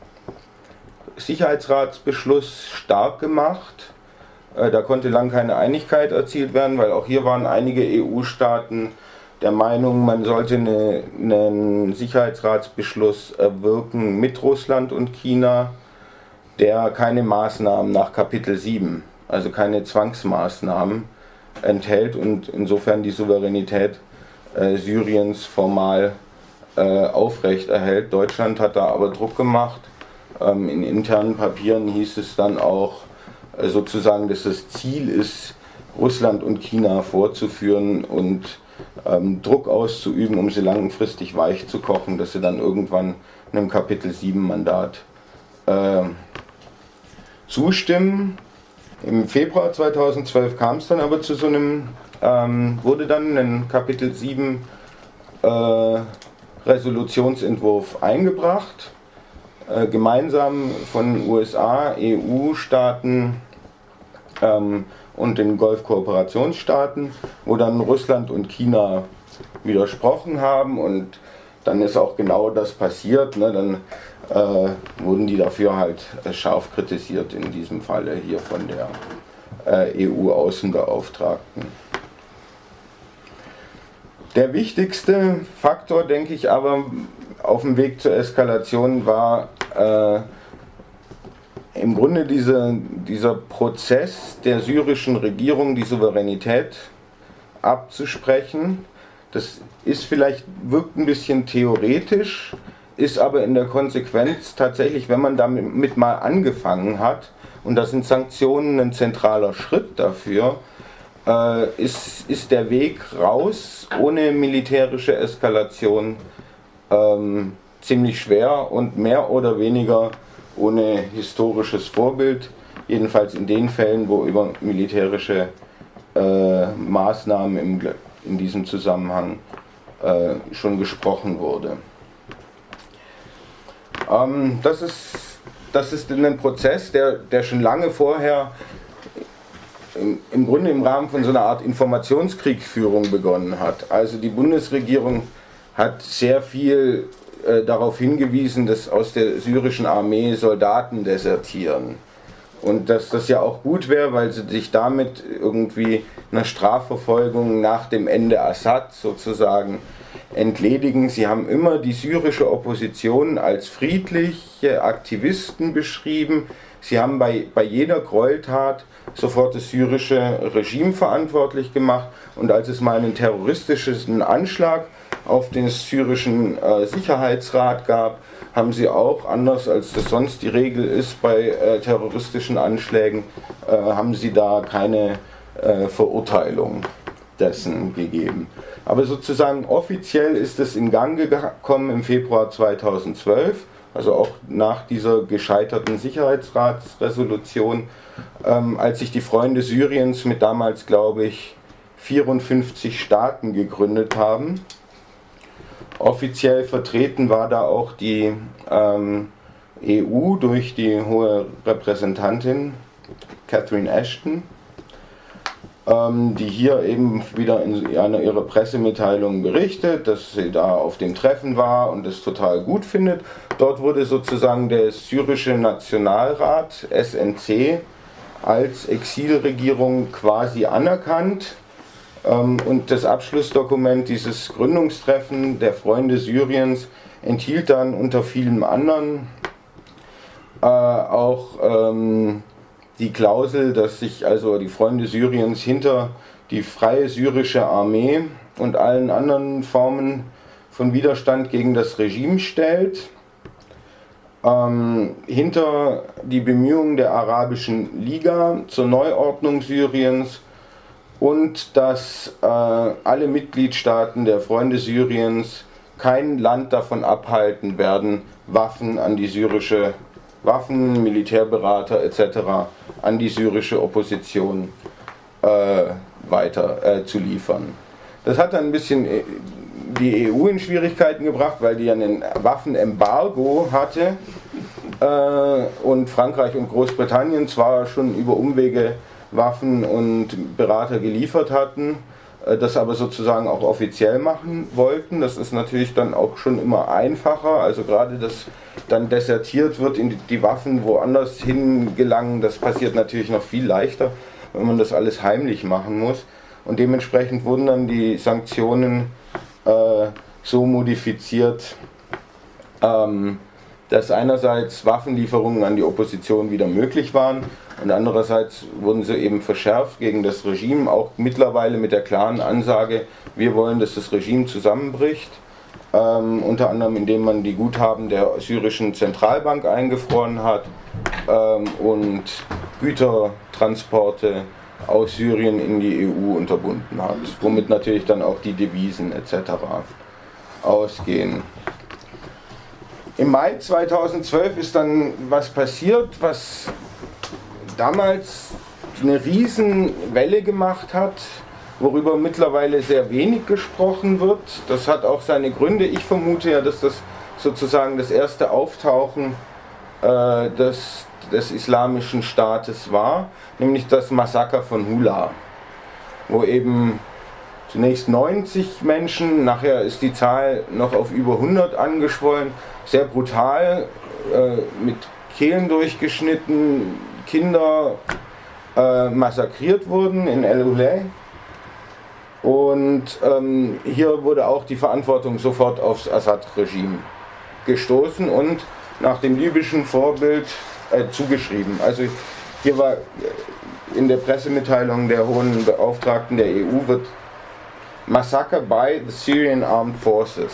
N-Sicherheitsratsbeschluss stark gemacht. Äh, da konnte lang keine Einigkeit erzielt werden, weil auch hier waren einige E U-Staaten der Meinung, man sollte eine, einen Sicherheitsratsbeschluss erwirken mit Russland und China, der keine Maßnahmen nach Kapitel sieben, also keine Zwangsmaßnahmen, enthält und insofern die Souveränität äh, Syriens formal äh, aufrecht erhält. Deutschland hat da aber Druck gemacht. Ähm, in internen Papieren hieß es dann auch äh, sozusagen, dass das Ziel ist, Russland und China vorzuführen und ähm, Druck auszuüben, um sie langfristig weich zu kochen, dass sie dann irgendwann einem Kapitel sieben Mandat äh, zustimmen. Im Februar zweitausendzwölf kam es dann aber zu so einem, ähm, wurde dann ein Kapitel sieben äh, Resolutionsentwurf eingebracht, äh, gemeinsam von U S A, E U-Staaten ähm, und den Golf-Kooperationsstaaten, wo dann Russland und China widersprochen haben und dann ist auch genau das passiert, ne? Dann äh, wurden die dafür halt äh, scharf kritisiert, in diesem Falle hier von der äh, E U-Außenbeauftragten. Der wichtigste Faktor, denke ich aber, auf dem Weg zur Eskalation war äh, im Grunde diese, dieser Prozess der syrischen Regierung, die Souveränität abzusprechen. Das ist vielleicht, wirkt ein bisschen theoretisch, ist aber in der Konsequenz tatsächlich, wenn man damit mal angefangen hat, und da sind Sanktionen ein zentraler Schritt dafür, äh, ist, ist der Weg raus ohne militärische Eskalation ähm, ziemlich schwer und mehr oder weniger ohne historisches Vorbild, jedenfalls in den Fällen, wo über militärische äh, Maßnahmen im, in diesem Zusammenhang äh, schon gesprochen wurde. Ähm, das ist, das ist ein Prozess, der, der schon lange vorher im, im Grunde im Rahmen von so einer Art Informationskriegführung begonnen hat. Also die Bundesregierung hat sehr viel äh, darauf hingewiesen, dass aus der syrischen Armee Soldaten desertieren. Und dass das ja auch gut wäre, weil sie sich damit irgendwie einer Strafverfolgung nach dem Ende Assad sozusagen entledigen. Sie haben immer die syrische Opposition als friedliche Aktivisten beschrieben. Sie haben bei, bei jeder Gräueltat sofort das syrische Regime verantwortlich gemacht. Und als es mal einen terroristischen Anschlag auf den syrischen äh, Sicherheitsrat gab, haben sie auch, anders als das sonst die Regel ist bei äh, terroristischen Anschlägen, äh, haben sie da keine äh, Verurteilung dessen gegeben. Aber sozusagen offiziell ist es in Gang gekommen im Februar zweitausendzwölf also auch nach dieser gescheiterten Sicherheitsratsresolution, ähm, als sich die Freunde Syriens mit damals, glaube ich, vierundfünfzig Staaten gegründet haben. Offiziell vertreten war da auch die ähm, E U durch die hohe Repräsentantin Catherine Ashton, ähm, die hier eben wieder in einer ihrer Pressemitteilungen berichtet, dass sie da auf dem Treffen war und es total gut findet. Dort wurde sozusagen der syrische Nationalrat, S N C, als Exilregierung quasi anerkannt. Und das Abschlussdokument dieses Gründungstreffen der Freunde Syriens enthielt dann unter vielem anderen äh, auch ähm, die Klausel, dass sich also die Freunde Syriens hinter die freie syrische Armee und allen anderen Formen von Widerstand gegen das Regime stellt, ähm, hinter die Bemühungen der Arabischen Liga zur Neuordnung Syriens, und dass äh, alle Mitgliedstaaten der Freunde Syriens kein Land davon abhalten werden, Waffen an die syrische, Waffen, Militärberater et cetera an die syrische Opposition äh, weiter äh, zu liefern. Das hat dann ein bisschen die E U in Schwierigkeiten gebracht, weil die ja ein Waffenembargo hatte äh, und Frankreich und Großbritannien zwar schon über Umwege Waffen und Berater geliefert hatten, das aber sozusagen auch offiziell machen wollten. Das ist natürlich dann auch schon immer einfacher, also gerade dass dann desertiert wird, in die Waffen woanders hingelangen, das passiert natürlich noch viel leichter, wenn man das alles heimlich machen muss. Und dementsprechend wurden dann die Sanktionen äh, so modifiziert, ähm, dass einerseits Waffenlieferungen an die Opposition wieder möglich waren und andererseits wurden sie eben verschärft gegen das Regime, auch mittlerweile mit der klaren Ansage, wir wollen, dass das Regime zusammenbricht, ähm, unter anderem indem man die Guthaben der syrischen Zentralbank eingefroren hat ähm, und Gütertransporte aus Syrien in die E U unterbunden hat, womit natürlich dann auch die Devisen et cetera ausgehen. Im Mai zweitausendzwölf ist dann was passiert, was damals eine Riesenwelle gemacht hat, worüber mittlerweile sehr wenig gesprochen wird. Das hat auch seine Gründe. Ich vermute ja, dass das sozusagen das erste Auftauchen äh, des, des islamischen Staates war, nämlich das Massaker von Hula, wo eben zunächst neunzig Menschen, nachher ist die Zahl noch auf über hundert angeschwollen, sehr brutal, äh, mit Kehlen durchgeschnitten, Kinder äh, massakriert wurden in El-Ulay. Und ähm, hier wurde auch die Verantwortung sofort aufs Assad-Regime gestoßen und nach dem libyschen Vorbild äh, zugeschrieben. Also hier war in der Pressemitteilung der hohen Beauftragten der E U wird Massacre by the Syrian Armed Forces.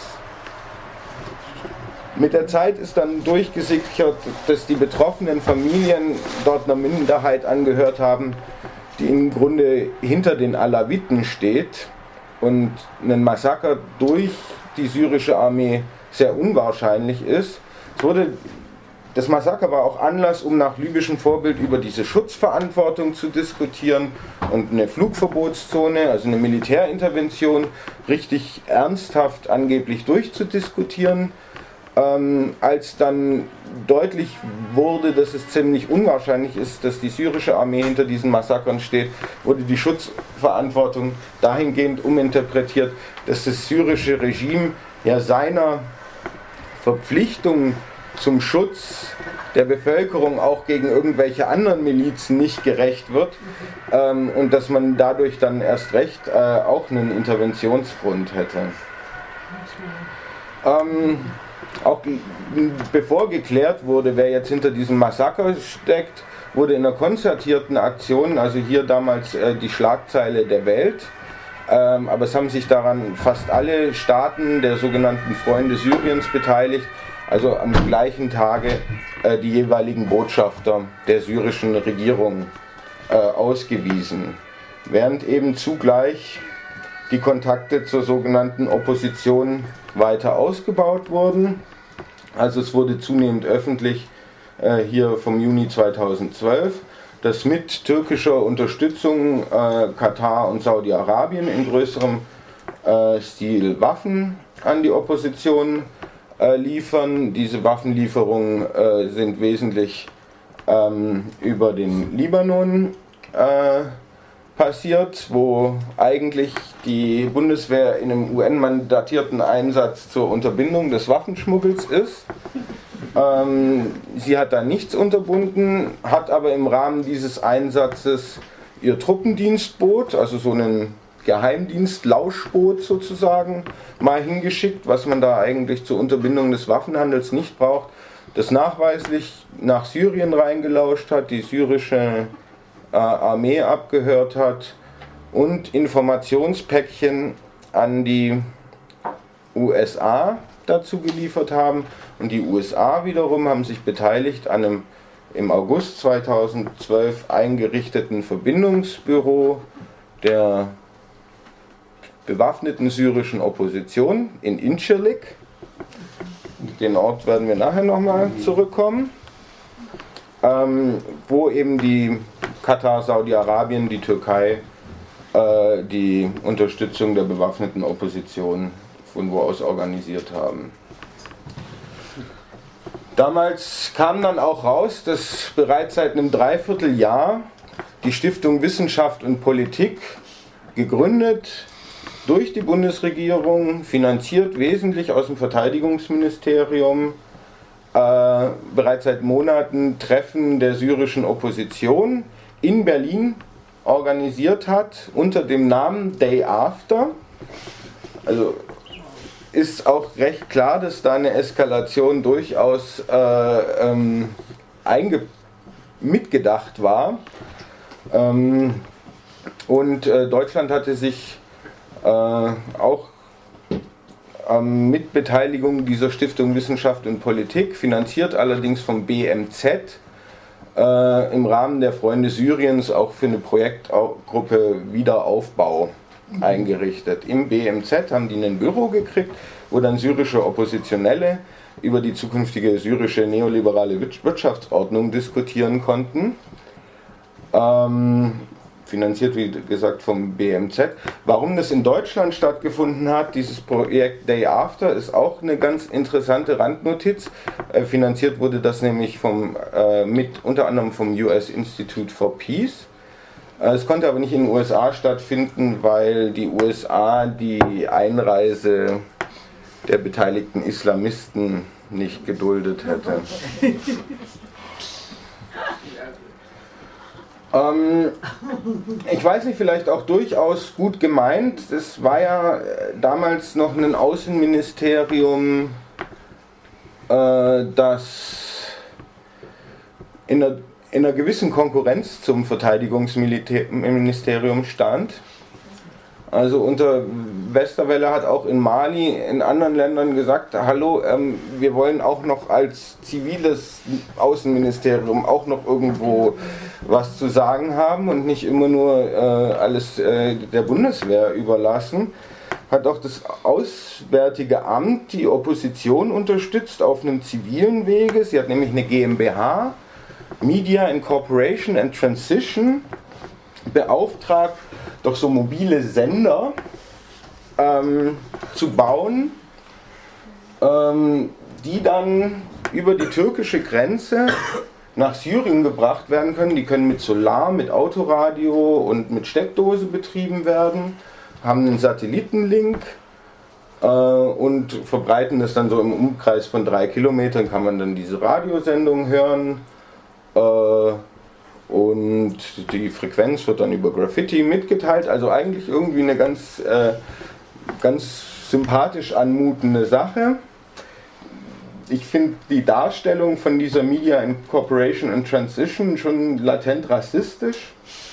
Mit der Zeit ist dann durchgesickert, dass die betroffenen Familien dort einer Minderheit angehört haben, die im Grunde hinter den Alawiten steht und ein Massaker durch die syrische Armee sehr unwahrscheinlich ist. Es wurde, das Massaker war auch Anlass, um nach libyschem Vorbild über diese Schutzverantwortung zu diskutieren und eine Flugverbotszone, also eine Militärintervention, richtig ernsthaft angeblich durchzudiskutieren. Ähm, als dann deutlich wurde, dass es ziemlich unwahrscheinlich ist, dass die syrische Armee hinter diesen Massakern steht, wurde die Schutzverantwortung dahingehend uminterpretiert, dass das syrische Regime ja seiner Verpflichtung zum Schutz der Bevölkerung auch gegen irgendwelche anderen Milizen nicht gerecht wird ähm, und dass man dadurch dann erst recht äh, auch einen Interventionsgrund hätte. Ähm, Auch bevor geklärt wurde, wer jetzt hinter diesem Massaker steckt, wurde in einer konzertierten Aktion, also hier damals äh, die Schlagzeile der Welt, ähm, aber es haben sich daran fast alle Staaten der sogenannten Freunde Syriens beteiligt, also am gleichen Tage äh, die jeweiligen Botschafter der syrischen Regierung äh, ausgewiesen, während eben zugleich die Kontakte zur sogenannten Opposition weiter ausgebaut wurden. Also es wurde zunehmend öffentlich, äh, hier vom Juni zweitausendzwölf, dass mit türkischer Unterstützung äh, Katar und Saudi-Arabien in größerem äh, Stil Waffen an die Opposition äh, liefern. Diese Waffenlieferungen äh, sind wesentlich ähm, über den Libanon äh, passiert, wo eigentlich die Bundeswehr in einem U N-mandatierten Einsatz zur Unterbindung des Waffenschmuggels ist. Ähm, sie hat da nichts unterbunden, hat aber im Rahmen dieses Einsatzes ihr Truppendienstboot, also so einen Geheimdienst-Lauschboot sozusagen, mal hingeschickt, was man da eigentlich zur Unterbindung des Waffenhandels nicht braucht, das nachweislich nach Syrien reingelauscht hat, die syrische äh, Armee abgehört hat und Informationspäckchen an die U S A dazu geliefert haben. Und die U S A wiederum haben sich beteiligt an einem im August zweitausendzwölf eingerichteten Verbindungsbüro der bewaffneten syrischen Opposition in Incirlik. Den Ort werden wir nachher nochmal zurückkommen, ähm, wo eben die Katar, Saudi-Arabien, die Türkei äh, die Unterstützung der bewaffneten Opposition von wo aus organisiert haben. Damals kam dann auch raus, dass bereits seit einem Dreivierteljahr die Stiftung Wissenschaft und Politik, gegründet durch die Bundesregierung, finanziert wesentlich aus dem Verteidigungsministerium, äh, bereits seit Monaten Treffen der syrischen Opposition in Berlin organisiert hat, unter dem Namen Day After. Also ist auch recht klar, dass da eine Eskalation durchaus äh, ähm, einge- mitgedacht war. Ähm, und äh, Deutschland hatte sich äh, auch ähm, mit Beteiligung dieser Stiftung Wissenschaft und Politik, finanziert allerdings vom B M Z, äh, im Rahmen der Freunde Syriens auch für eine Projektgruppe Wiederaufbau eingerichtet. Im B M Z haben die ein Büro gekriegt, wo dann syrische Oppositionelle über die zukünftige syrische neoliberale Wirtschaftsordnung diskutieren konnten. Ähm, finanziert, wie gesagt, vom B M Z. Warum das in Deutschland stattgefunden hat, dieses Projekt Day After, ist auch eine ganz interessante Randnotiz. Äh, finanziert wurde das nämlich vom, äh, mit unter anderem vom U S Institute for Peace. Es konnte aber nicht in den U S A stattfinden, weil die U S A die Einreise der beteiligten Islamisten nicht geduldet hätte. ähm, ich weiß nicht, vielleicht auch durchaus gut gemeint. Es war ja damals noch ein Außenministerium, äh, das in der in einer gewissen Konkurrenz zum Verteidigungsministerium stand. Also unter Westerwelle hat auch in Mali, in anderen Ländern gesagt, hallo, ähm, wir wollen auch noch als ziviles Außenministerium auch noch irgendwo was zu sagen haben und nicht immer nur äh, alles äh, der Bundeswehr überlassen. Hat auch das Auswärtige Amt die Opposition unterstützt auf einem zivilen Wege. Sie hat nämlich eine GmbH, Media Incorporation and Transition, beauftragt, doch so mobile Sender ähm, zu bauen, ähm, die dann über die türkische Grenze nach Syrien gebracht werden können. Die können mit Solar, mit Autoradio und mit Steckdose betrieben werden, haben einen Satellitenlink äh, und verbreiten das dann so im Umkreis von drei Kilometern, kann man dann diese Radiosendung hören. Und die Frequenz wird dann über Graffiti mitgeteilt, also eigentlich irgendwie eine ganz, äh, ganz sympathisch anmutende Sache. Ich finde die Darstellung von dieser Media Incorporation and Transition schon latent rassistisch.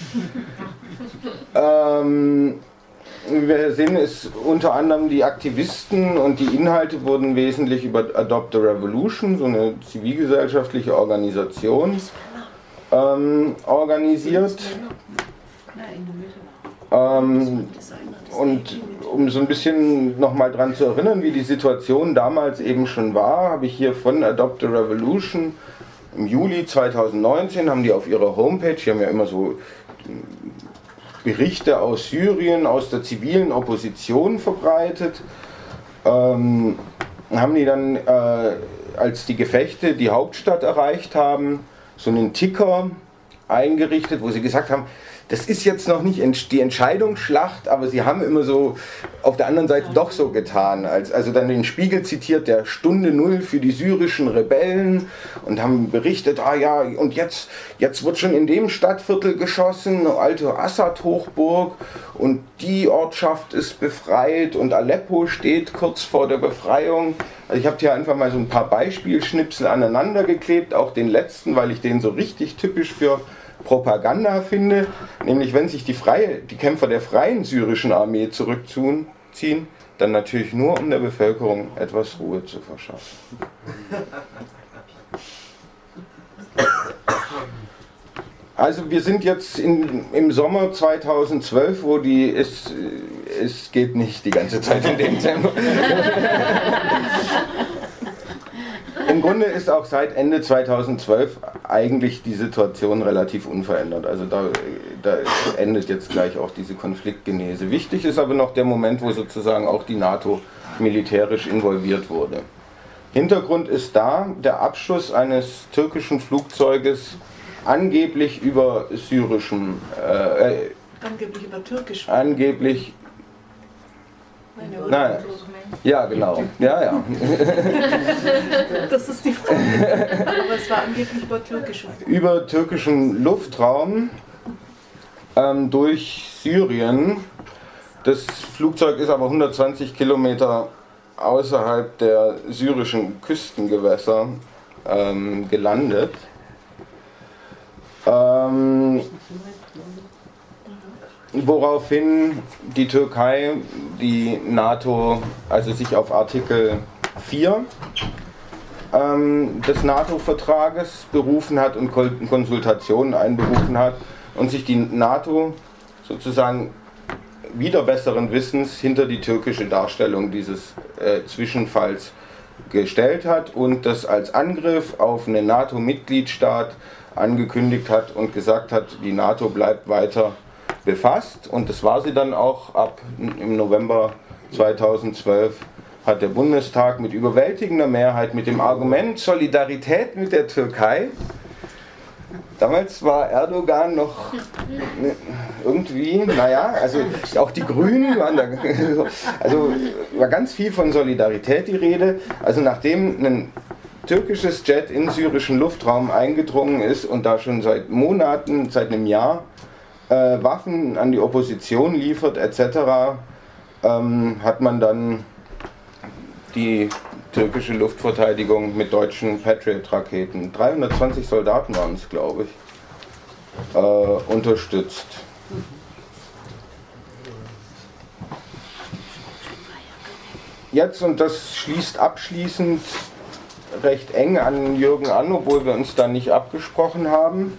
ähm, wir sehen es unter anderem, die Aktivisten und die Inhalte wurden wesentlich über Adopt a Revolution, so eine zivilgesellschaftliche Organisation, ähm, organisiert. Ähm, und um so ein bisschen nochmal dran zu erinnern, wie die Situation damals eben schon war, habe ich hier von Adopt a Revolution im Juli zweitausendneunzehn, haben die auf ihrer Homepage, die haben ja immer so Berichte aus Syrien, aus der zivilen Opposition verbreitet, ähm, haben die dann, äh, als die Gefechte die Hauptstadt erreicht haben, so einen Ticker eingerichtet, wo sie gesagt haben, das ist jetzt noch nicht die Entscheidungsschlacht, aber sie haben immer so auf der anderen Seite doch so getan. Als, also dann den Spiegel zitiert, der Stunde Null für die syrischen Rebellen und haben berichtet, ah ja, und jetzt, jetzt wird schon in dem Stadtviertel geschossen, eine alte Assad-Hochburg und die Ortschaft ist befreit und Aleppo steht kurz vor der Befreiung. Also ich habe hier einfach mal so ein paar Beispielschnipsel aneinander geklebt, auch den letzten, weil ich den so richtig typisch für Propaganda finde, nämlich wenn sich die, freie, die Kämpfer der freien syrischen Armee zurückziehen, dann natürlich nur um der Bevölkerung etwas Ruhe zu verschaffen. Also wir sind jetzt in, im Sommer zweitausendzwölf, wo die, es, es geht nicht die ganze Zeit in dem Tempo. Im Grunde ist auch seit Ende zweitausendzwölf eigentlich die Situation relativ unverändert. Also da, da endet jetzt gleich auch diese Konfliktgenese. Wichtig ist aber noch der Moment, wo sozusagen auch die NATO militärisch involviert wurde. Hintergrund ist da der Abschuss eines türkischen Flugzeuges angeblich über syrischem... Äh, angeblich über türkisch. Angeblich... Nein. Ja, genau. Ja, ja. Das ist die Frage. Aber es war angeblich über türkischen. Über türkischen Luftraum ähm, durch Syrien. Das Flugzeug ist aber hundertzwanzig Kilometer außerhalb der syrischen Küstengewässer ähm, gelandet. Ähm, Woraufhin die Türkei die NATO, also sich auf Artikel vier ähm, des NATO-Vertrages berufen hat und Konsultationen einberufen hat und sich die NATO sozusagen wieder besseren Wissens hinter die türkische Darstellung dieses äh, Zwischenfalls gestellt hat und das als Angriff auf einen NATO-Mitgliedstaat angekündigt hat und gesagt hat, die NATO bleibt weiter befasst, und das war sie dann auch. Ab im November zweitausendzwölf hat der Bundestag mit überwältigender Mehrheit mit dem Argument Solidarität mit der Türkei, damals war Erdogan noch irgendwie, naja, also auch die Grünen waren da, also war ganz viel von Solidarität die Rede. Also nachdem ein türkisches Jet in syrischen Luftraum eingedrungen ist und da schon seit Monaten, seit einem Jahr Äh, Waffen an die Opposition liefert et cetera, ähm, hat man dann die türkische Luftverteidigung mit deutschen Patriot-Raketen, dreihundertzwanzig Soldaten waren es, glaube ich, äh, unterstützt. Jetzt, und das schließt abschließend recht eng an Jürgen an, obwohl wir uns da nicht abgesprochen haben,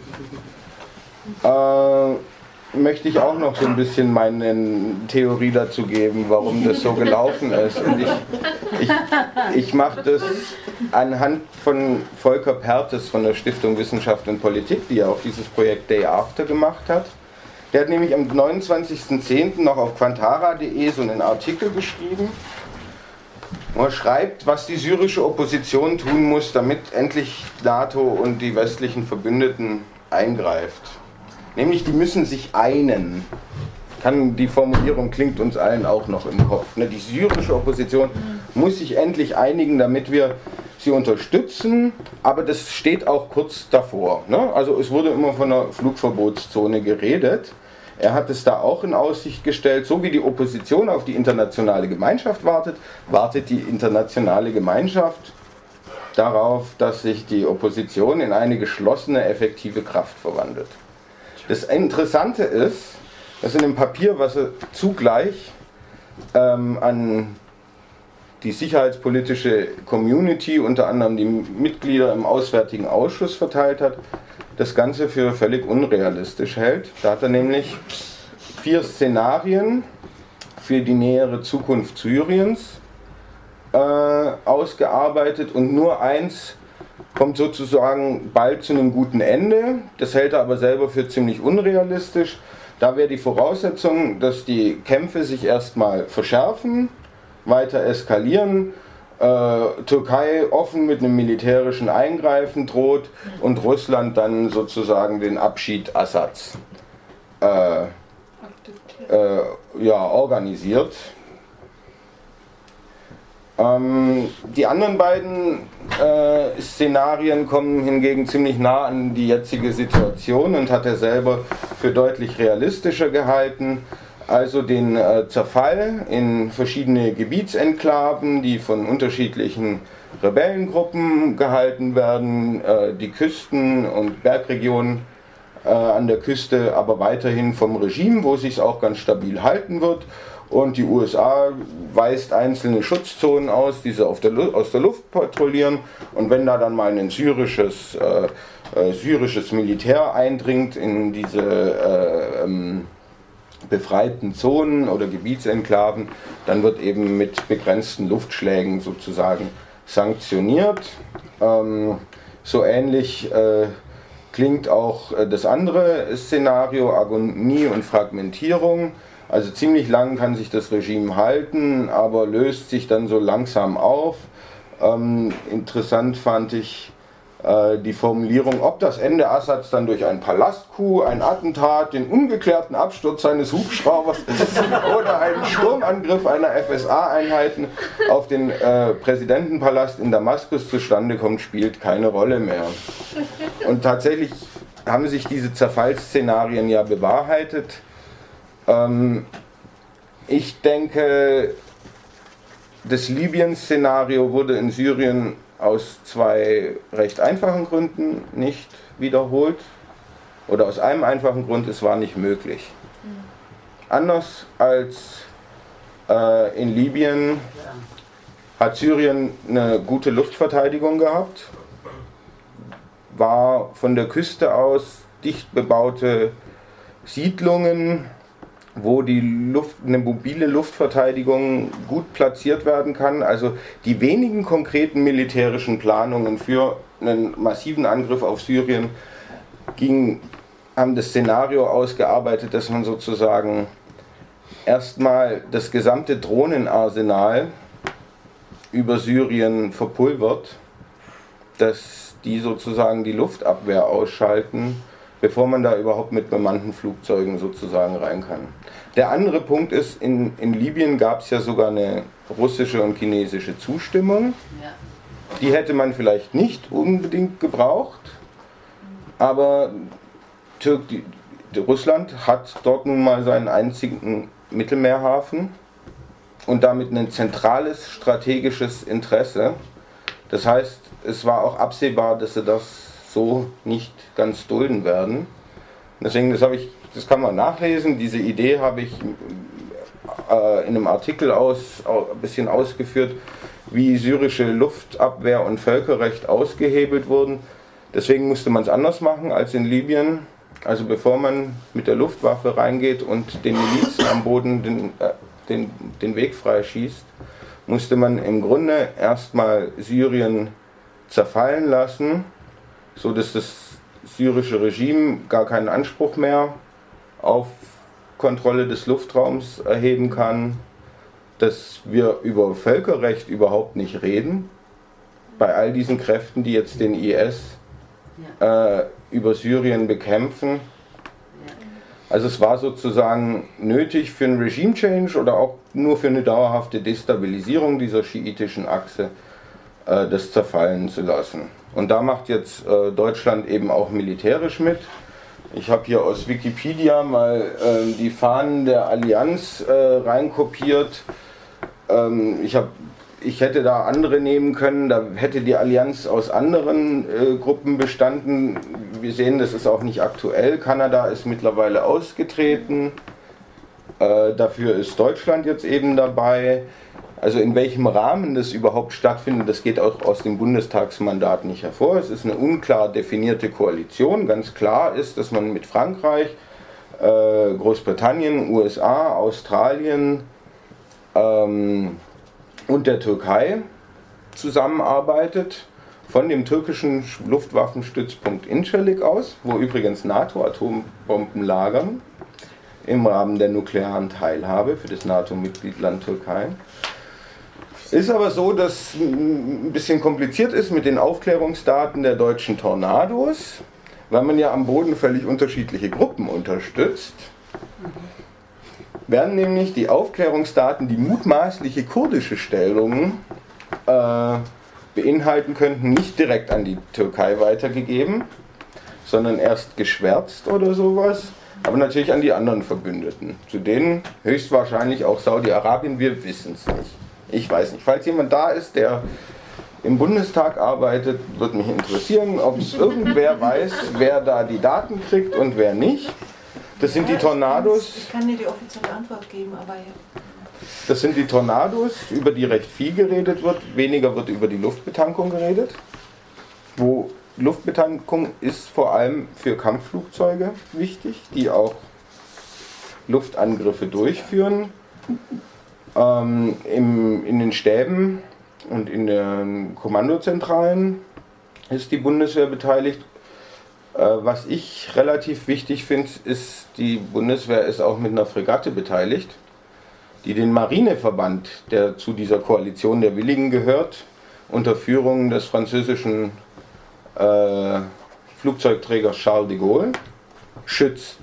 äh, möchte ich auch noch so ein bisschen meine Theorie dazu geben, warum das so gelaufen ist. Und ich, ich, ich mache das anhand von Volker Pertes von der Stiftung Wissenschaft und Politik, die ja auch dieses Projekt Day After gemacht hat. Der hat nämlich am neunundzwanzigsten zehnten noch auf quantara punkt de so einen Artikel geschrieben, wo er schreibt, was die syrische Opposition tun muss, damit endlich NATO und die westlichen Verbündeten eingreift. Nämlich, die müssen sich einen. Kann, die Formulierung klingt uns allen auch noch im Kopf. Ne? Die syrische Opposition muss sich endlich einigen, damit wir sie unterstützen, aber das steht auch kurz davor. Ne? Also es wurde immer von einer Flugverbotszone geredet. Er hat es da auch in Aussicht gestellt, so wie die Opposition auf die internationale Gemeinschaft wartet, wartet die internationale Gemeinschaft darauf, dass sich die Opposition in eine geschlossene, effektive Kraft verwandelt. Das Interessante ist, dass in dem Papier, was er zugleich ähm, an die sicherheitspolitische Community, unter anderem die Mitglieder im Auswärtigen Ausschuss verteilt hat, das Ganze für völlig unrealistisch hält. Da hat er nämlich vier Szenarien für die nähere Zukunft Syriens äh, ausgearbeitet und nur eins kommt sozusagen bald zu einem guten Ende. Das hält er aber selber für ziemlich unrealistisch. Da wäre die Voraussetzung, dass die Kämpfe sich erstmal verschärfen, weiter eskalieren, äh, Türkei offen mit einem militärischen Eingreifen droht und Russland dann sozusagen den Abschied Assads äh, äh, ja, organisiert. Ähm, die anderen beiden äh, Szenarien kommen hingegen ziemlich nah an die jetzige Situation und hat er selber für deutlich realistischer gehalten. Also den äh, Zerfall in verschiedene Gebietsenklaven, die von unterschiedlichen Rebellengruppen gehalten werden, äh, die Küsten- und Bergregionen äh, an der Küste aber weiterhin vom Regime, wo sich es auch ganz stabil halten wird. Und die U S A weist einzelne Schutzzonen aus, die sie auf der Lu- aus der Luft patrouillieren. Und wenn da dann mal ein syrisches, äh, äh, syrisches Militär eindringt in diese äh, ähm, befreiten Zonen oder Gebietsenklaven, dann wird eben mit begrenzten Luftschlägen sozusagen sanktioniert. Ähm, so ähnlich äh, klingt auch äh, das andere Szenario, Agonie und Fragmentierung. Also ziemlich lang kann sich das Regime halten, aber löst sich dann so langsam auf. Ähm, interessant fand ich äh, die Formulierung, ob das Ende Assads dann durch ein Palastcoup, ein Attentat, den ungeklärten Absturz seines Hubschraubers oder einen Sturmangriff einer F S A-Einheiten auf den äh, Präsidentenpalast in Damaskus zustande kommt, spielt keine Rolle mehr. Und tatsächlich haben sich diese Zerfallsszenarien ja bewahrheitet. Ähm, ich denke, das Libyen-Szenario wurde in Syrien aus zwei recht einfachen Gründen nicht wiederholt. Oder aus einem einfachen Grund, es war nicht möglich. Anders als äh, in Libyen hat Syrien eine gute Luftverteidigung gehabt, war von der Küste aus dicht bebaute Siedlungen, wo die Luft, eine mobile Luftverteidigung gut platziert werden kann. Also die wenigen konkreten militärischen Planungen für einen massiven Angriff auf Syrien ging, haben das Szenario ausgearbeitet, dass man sozusagen erstmal das gesamte Drohnenarsenal über Syrien verpulvert, dass die sozusagen die Luftabwehr ausschalten, bevor man da überhaupt mit bemannten Flugzeugen sozusagen rein kann. Der andere Punkt ist, in, in Libyen gab es ja sogar eine russische und chinesische Zustimmung. Ja. Die hätte man vielleicht nicht unbedingt gebraucht, aber Türk, die, die Russland hat dort nun mal seinen einzigen Mittelmeerhafen und damit ein zentrales strategisches Interesse. Das heißt, es war auch absehbar, dass sie das so nicht ganz dulden werden. Deswegen, das habe ich, das kann man nachlesen. Diese Idee habe ich äh, in einem Artikel aus, ein bisschen ausgeführt, wie syrische Luftabwehr und Völkerrecht ausgehebelt wurden. Deswegen musste man es anders machen als in Libyen. Also bevor man mit der Luftwaffe reingeht und den Milizen am Boden den, äh, den, den Weg freischießt, musste man im Grunde erstmal Syrien zerfallen lassen, so dass das syrische Regime gar keinen Anspruch mehr auf Kontrolle des Luftraums erheben kann, dass wir über Völkerrecht überhaupt nicht reden, bei all diesen Kräften, die jetzt den I S Ja. äh, über Syrien bekämpfen. Also es war sozusagen nötig für einen Regime-Change oder auch nur für eine dauerhafte Destabilisierung dieser schiitischen Achse, äh, das zerfallen zu lassen. Und da macht jetzt äh, Deutschland eben auch militärisch mit. Ich habe hier aus Wikipedia mal äh, die Fahnen der Allianz äh, reinkopiert. Ähm, ich, hab, ich hätte da andere nehmen können, da hätte die Allianz aus anderen äh, Gruppen bestanden. Wir sehen, das ist auch nicht aktuell. Kanada ist mittlerweile ausgetreten. Äh, dafür ist Deutschland jetzt eben dabei. Also in welchem Rahmen das überhaupt stattfindet, das geht auch aus dem Bundestagsmandat nicht hervor. Es ist eine unklar definierte Koalition. Ganz klar ist, dass man mit Frankreich, äh, Großbritannien, U S A, Australien, ähm, und der Türkei zusammenarbeitet, von dem türkischen Luftwaffenstützpunkt Incirlik aus, wo übrigens NATO-Atombomben lagern, im Rahmen der nuklearen Teilhabe für das NATO-Mitgliedland Türkei. Ist aber so, dass ein bisschen kompliziert ist mit den Aufklärungsdaten der deutschen Tornados, weil man ja am Boden völlig unterschiedliche Gruppen unterstützt. Werden nämlich die Aufklärungsdaten, die mutmaßliche kurdische Stellungen äh, beinhalten könnten, nicht direkt an die Türkei weitergegeben, sondern erst geschwärzt oder sowas, aber natürlich an die anderen Verbündeten, zu denen höchstwahrscheinlich auch Saudi-Arabien, wir wissen es nicht. Ich weiß nicht. Falls jemand da ist, der im Bundestag arbeitet, würde mich interessieren, ob es irgendwer weiß, wer da die Daten kriegt und wer nicht. Das sind die Tornados. Ich kann dir die offizielle Antwort geben, aber ja. Das sind die Tornados, über die recht viel geredet wird. Weniger wird über die Luftbetankung geredet. Wo Luftbetankung ist vor allem für Kampfflugzeuge wichtig, die auch Luftangriffe durchführen. Ähm, im, in den Stäben und in den Kommandozentralen ist die Bundeswehr beteiligt. Äh, was ich relativ wichtig finde, ist, die Bundeswehr ist auch mit einer Fregatte beteiligt, die den Marineverband, der zu dieser Koalition der Willigen gehört, unter Führung des französischen äh, Flugzeugträgers Charles de Gaulle, schützt.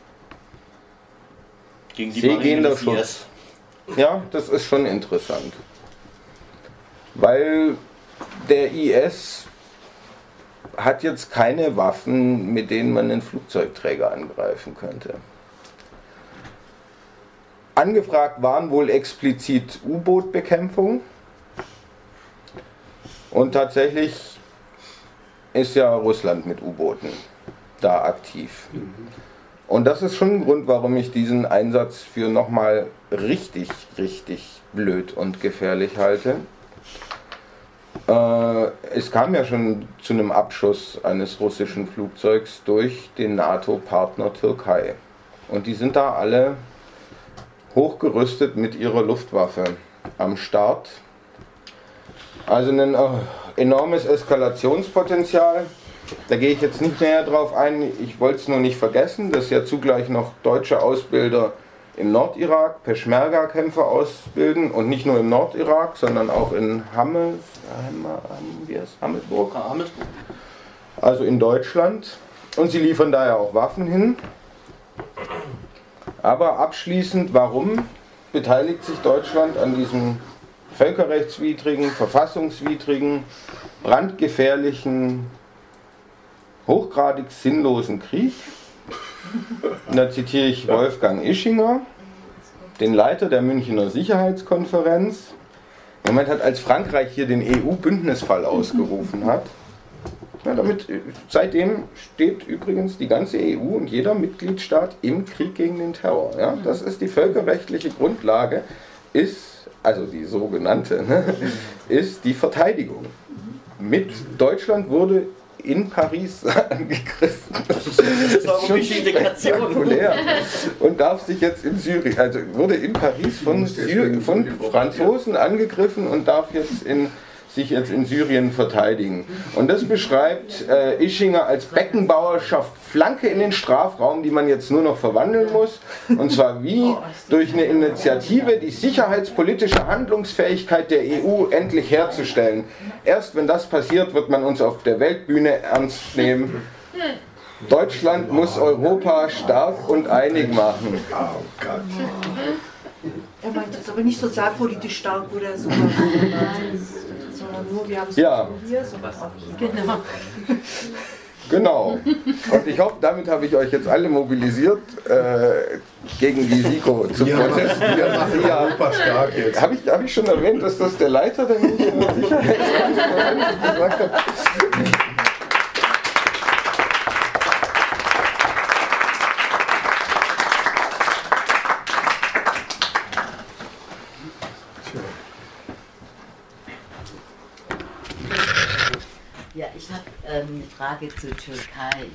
Gegen die Seegehender Marine des I Schutz. S. Ja, das ist schon interessant. Weil der I S hat jetzt keine Waffen, mit denen man einen Flugzeugträger angreifen könnte. Angefragt waren wohl explizit U-Boot-Bekämpfung. Und tatsächlich ist ja Russland mit U-Booten da aktiv. Und das ist schon ein Grund, warum ich diesen Einsatz für nochmal richtig, richtig blöd und gefährlich halte. Äh, es kam ja schon zu einem Abschuss eines russischen Flugzeugs durch den NATO-Partner Türkei. Und die sind da alle hochgerüstet mit ihrer Luftwaffe am Start. Also ein äh, enormes Eskalationspotenzial. Da gehe ich jetzt nicht näher drauf ein, ich wollte es nur nicht vergessen, dass ja zugleich noch deutsche Ausbilder im Nordirak Peschmerga-Kämpfer ausbilden und nicht nur im Nordirak, sondern auch in Hammel, wie heißt Hammelburg? Hamelsburg. Also in Deutschland. Und sie liefern daher auch Waffen hin. Aber abschließend, warum beteiligt sich Deutschland an diesem völkerrechtswidrigen, verfassungswidrigen, brandgefährlichen, hochgradig sinnlosen Krieg? Und da zitiere ich Wolfgang Ischinger, den Leiter der Münchner Sicherheitskonferenz. Im Moment hat, als Frankreich hier den E U-Bündnisfall ausgerufen hat, ja, damit, seitdem steht übrigens die ganze E U und jeder Mitgliedstaat im Krieg gegen den Terror. Ja? Das ist die völkerrechtliche Grundlage, ist, also die sogenannte, ne, ist die Verteidigung. Mit Deutschland wurde in Paris angegriffen. Das ist, das ist auch eine Indikation. Und darf sich jetzt in Syrien, also wurde in Paris von, Syr von Franzosen angegriffen und darf jetzt in, sich jetzt in Syrien verteidigen. Und das beschreibt äh, Ischinger als Beckenbauer schafft Flanke in den Strafraum, die man jetzt nur noch verwandeln muss. Und zwar wie? Durch eine Initiative, die sicherheitspolitische Handlungsfähigkeit der E U endlich herzustellen. Erst wenn das passiert, wird man uns auf der Weltbühne ernst nehmen. Deutschland muss Europa stark und einig machen. Oh Gott. Er meint jetzt aber nicht sozialpolitisch stark oder so, sondern nur, wir haben es Ja. hier, so was. Genau. Genau. Und ich hoffe, damit habe ich euch jetzt alle mobilisiert, äh, gegen die SIKO zu Ja, protestieren. wir machen Ja. Europa stark jetzt. Habe ich, hab ich schon erwähnt, dass das der Leiter der Münchner Sicherheitskonferenz gesagt hat? Ja, ich habe ähm, eine Frage zur Türkei.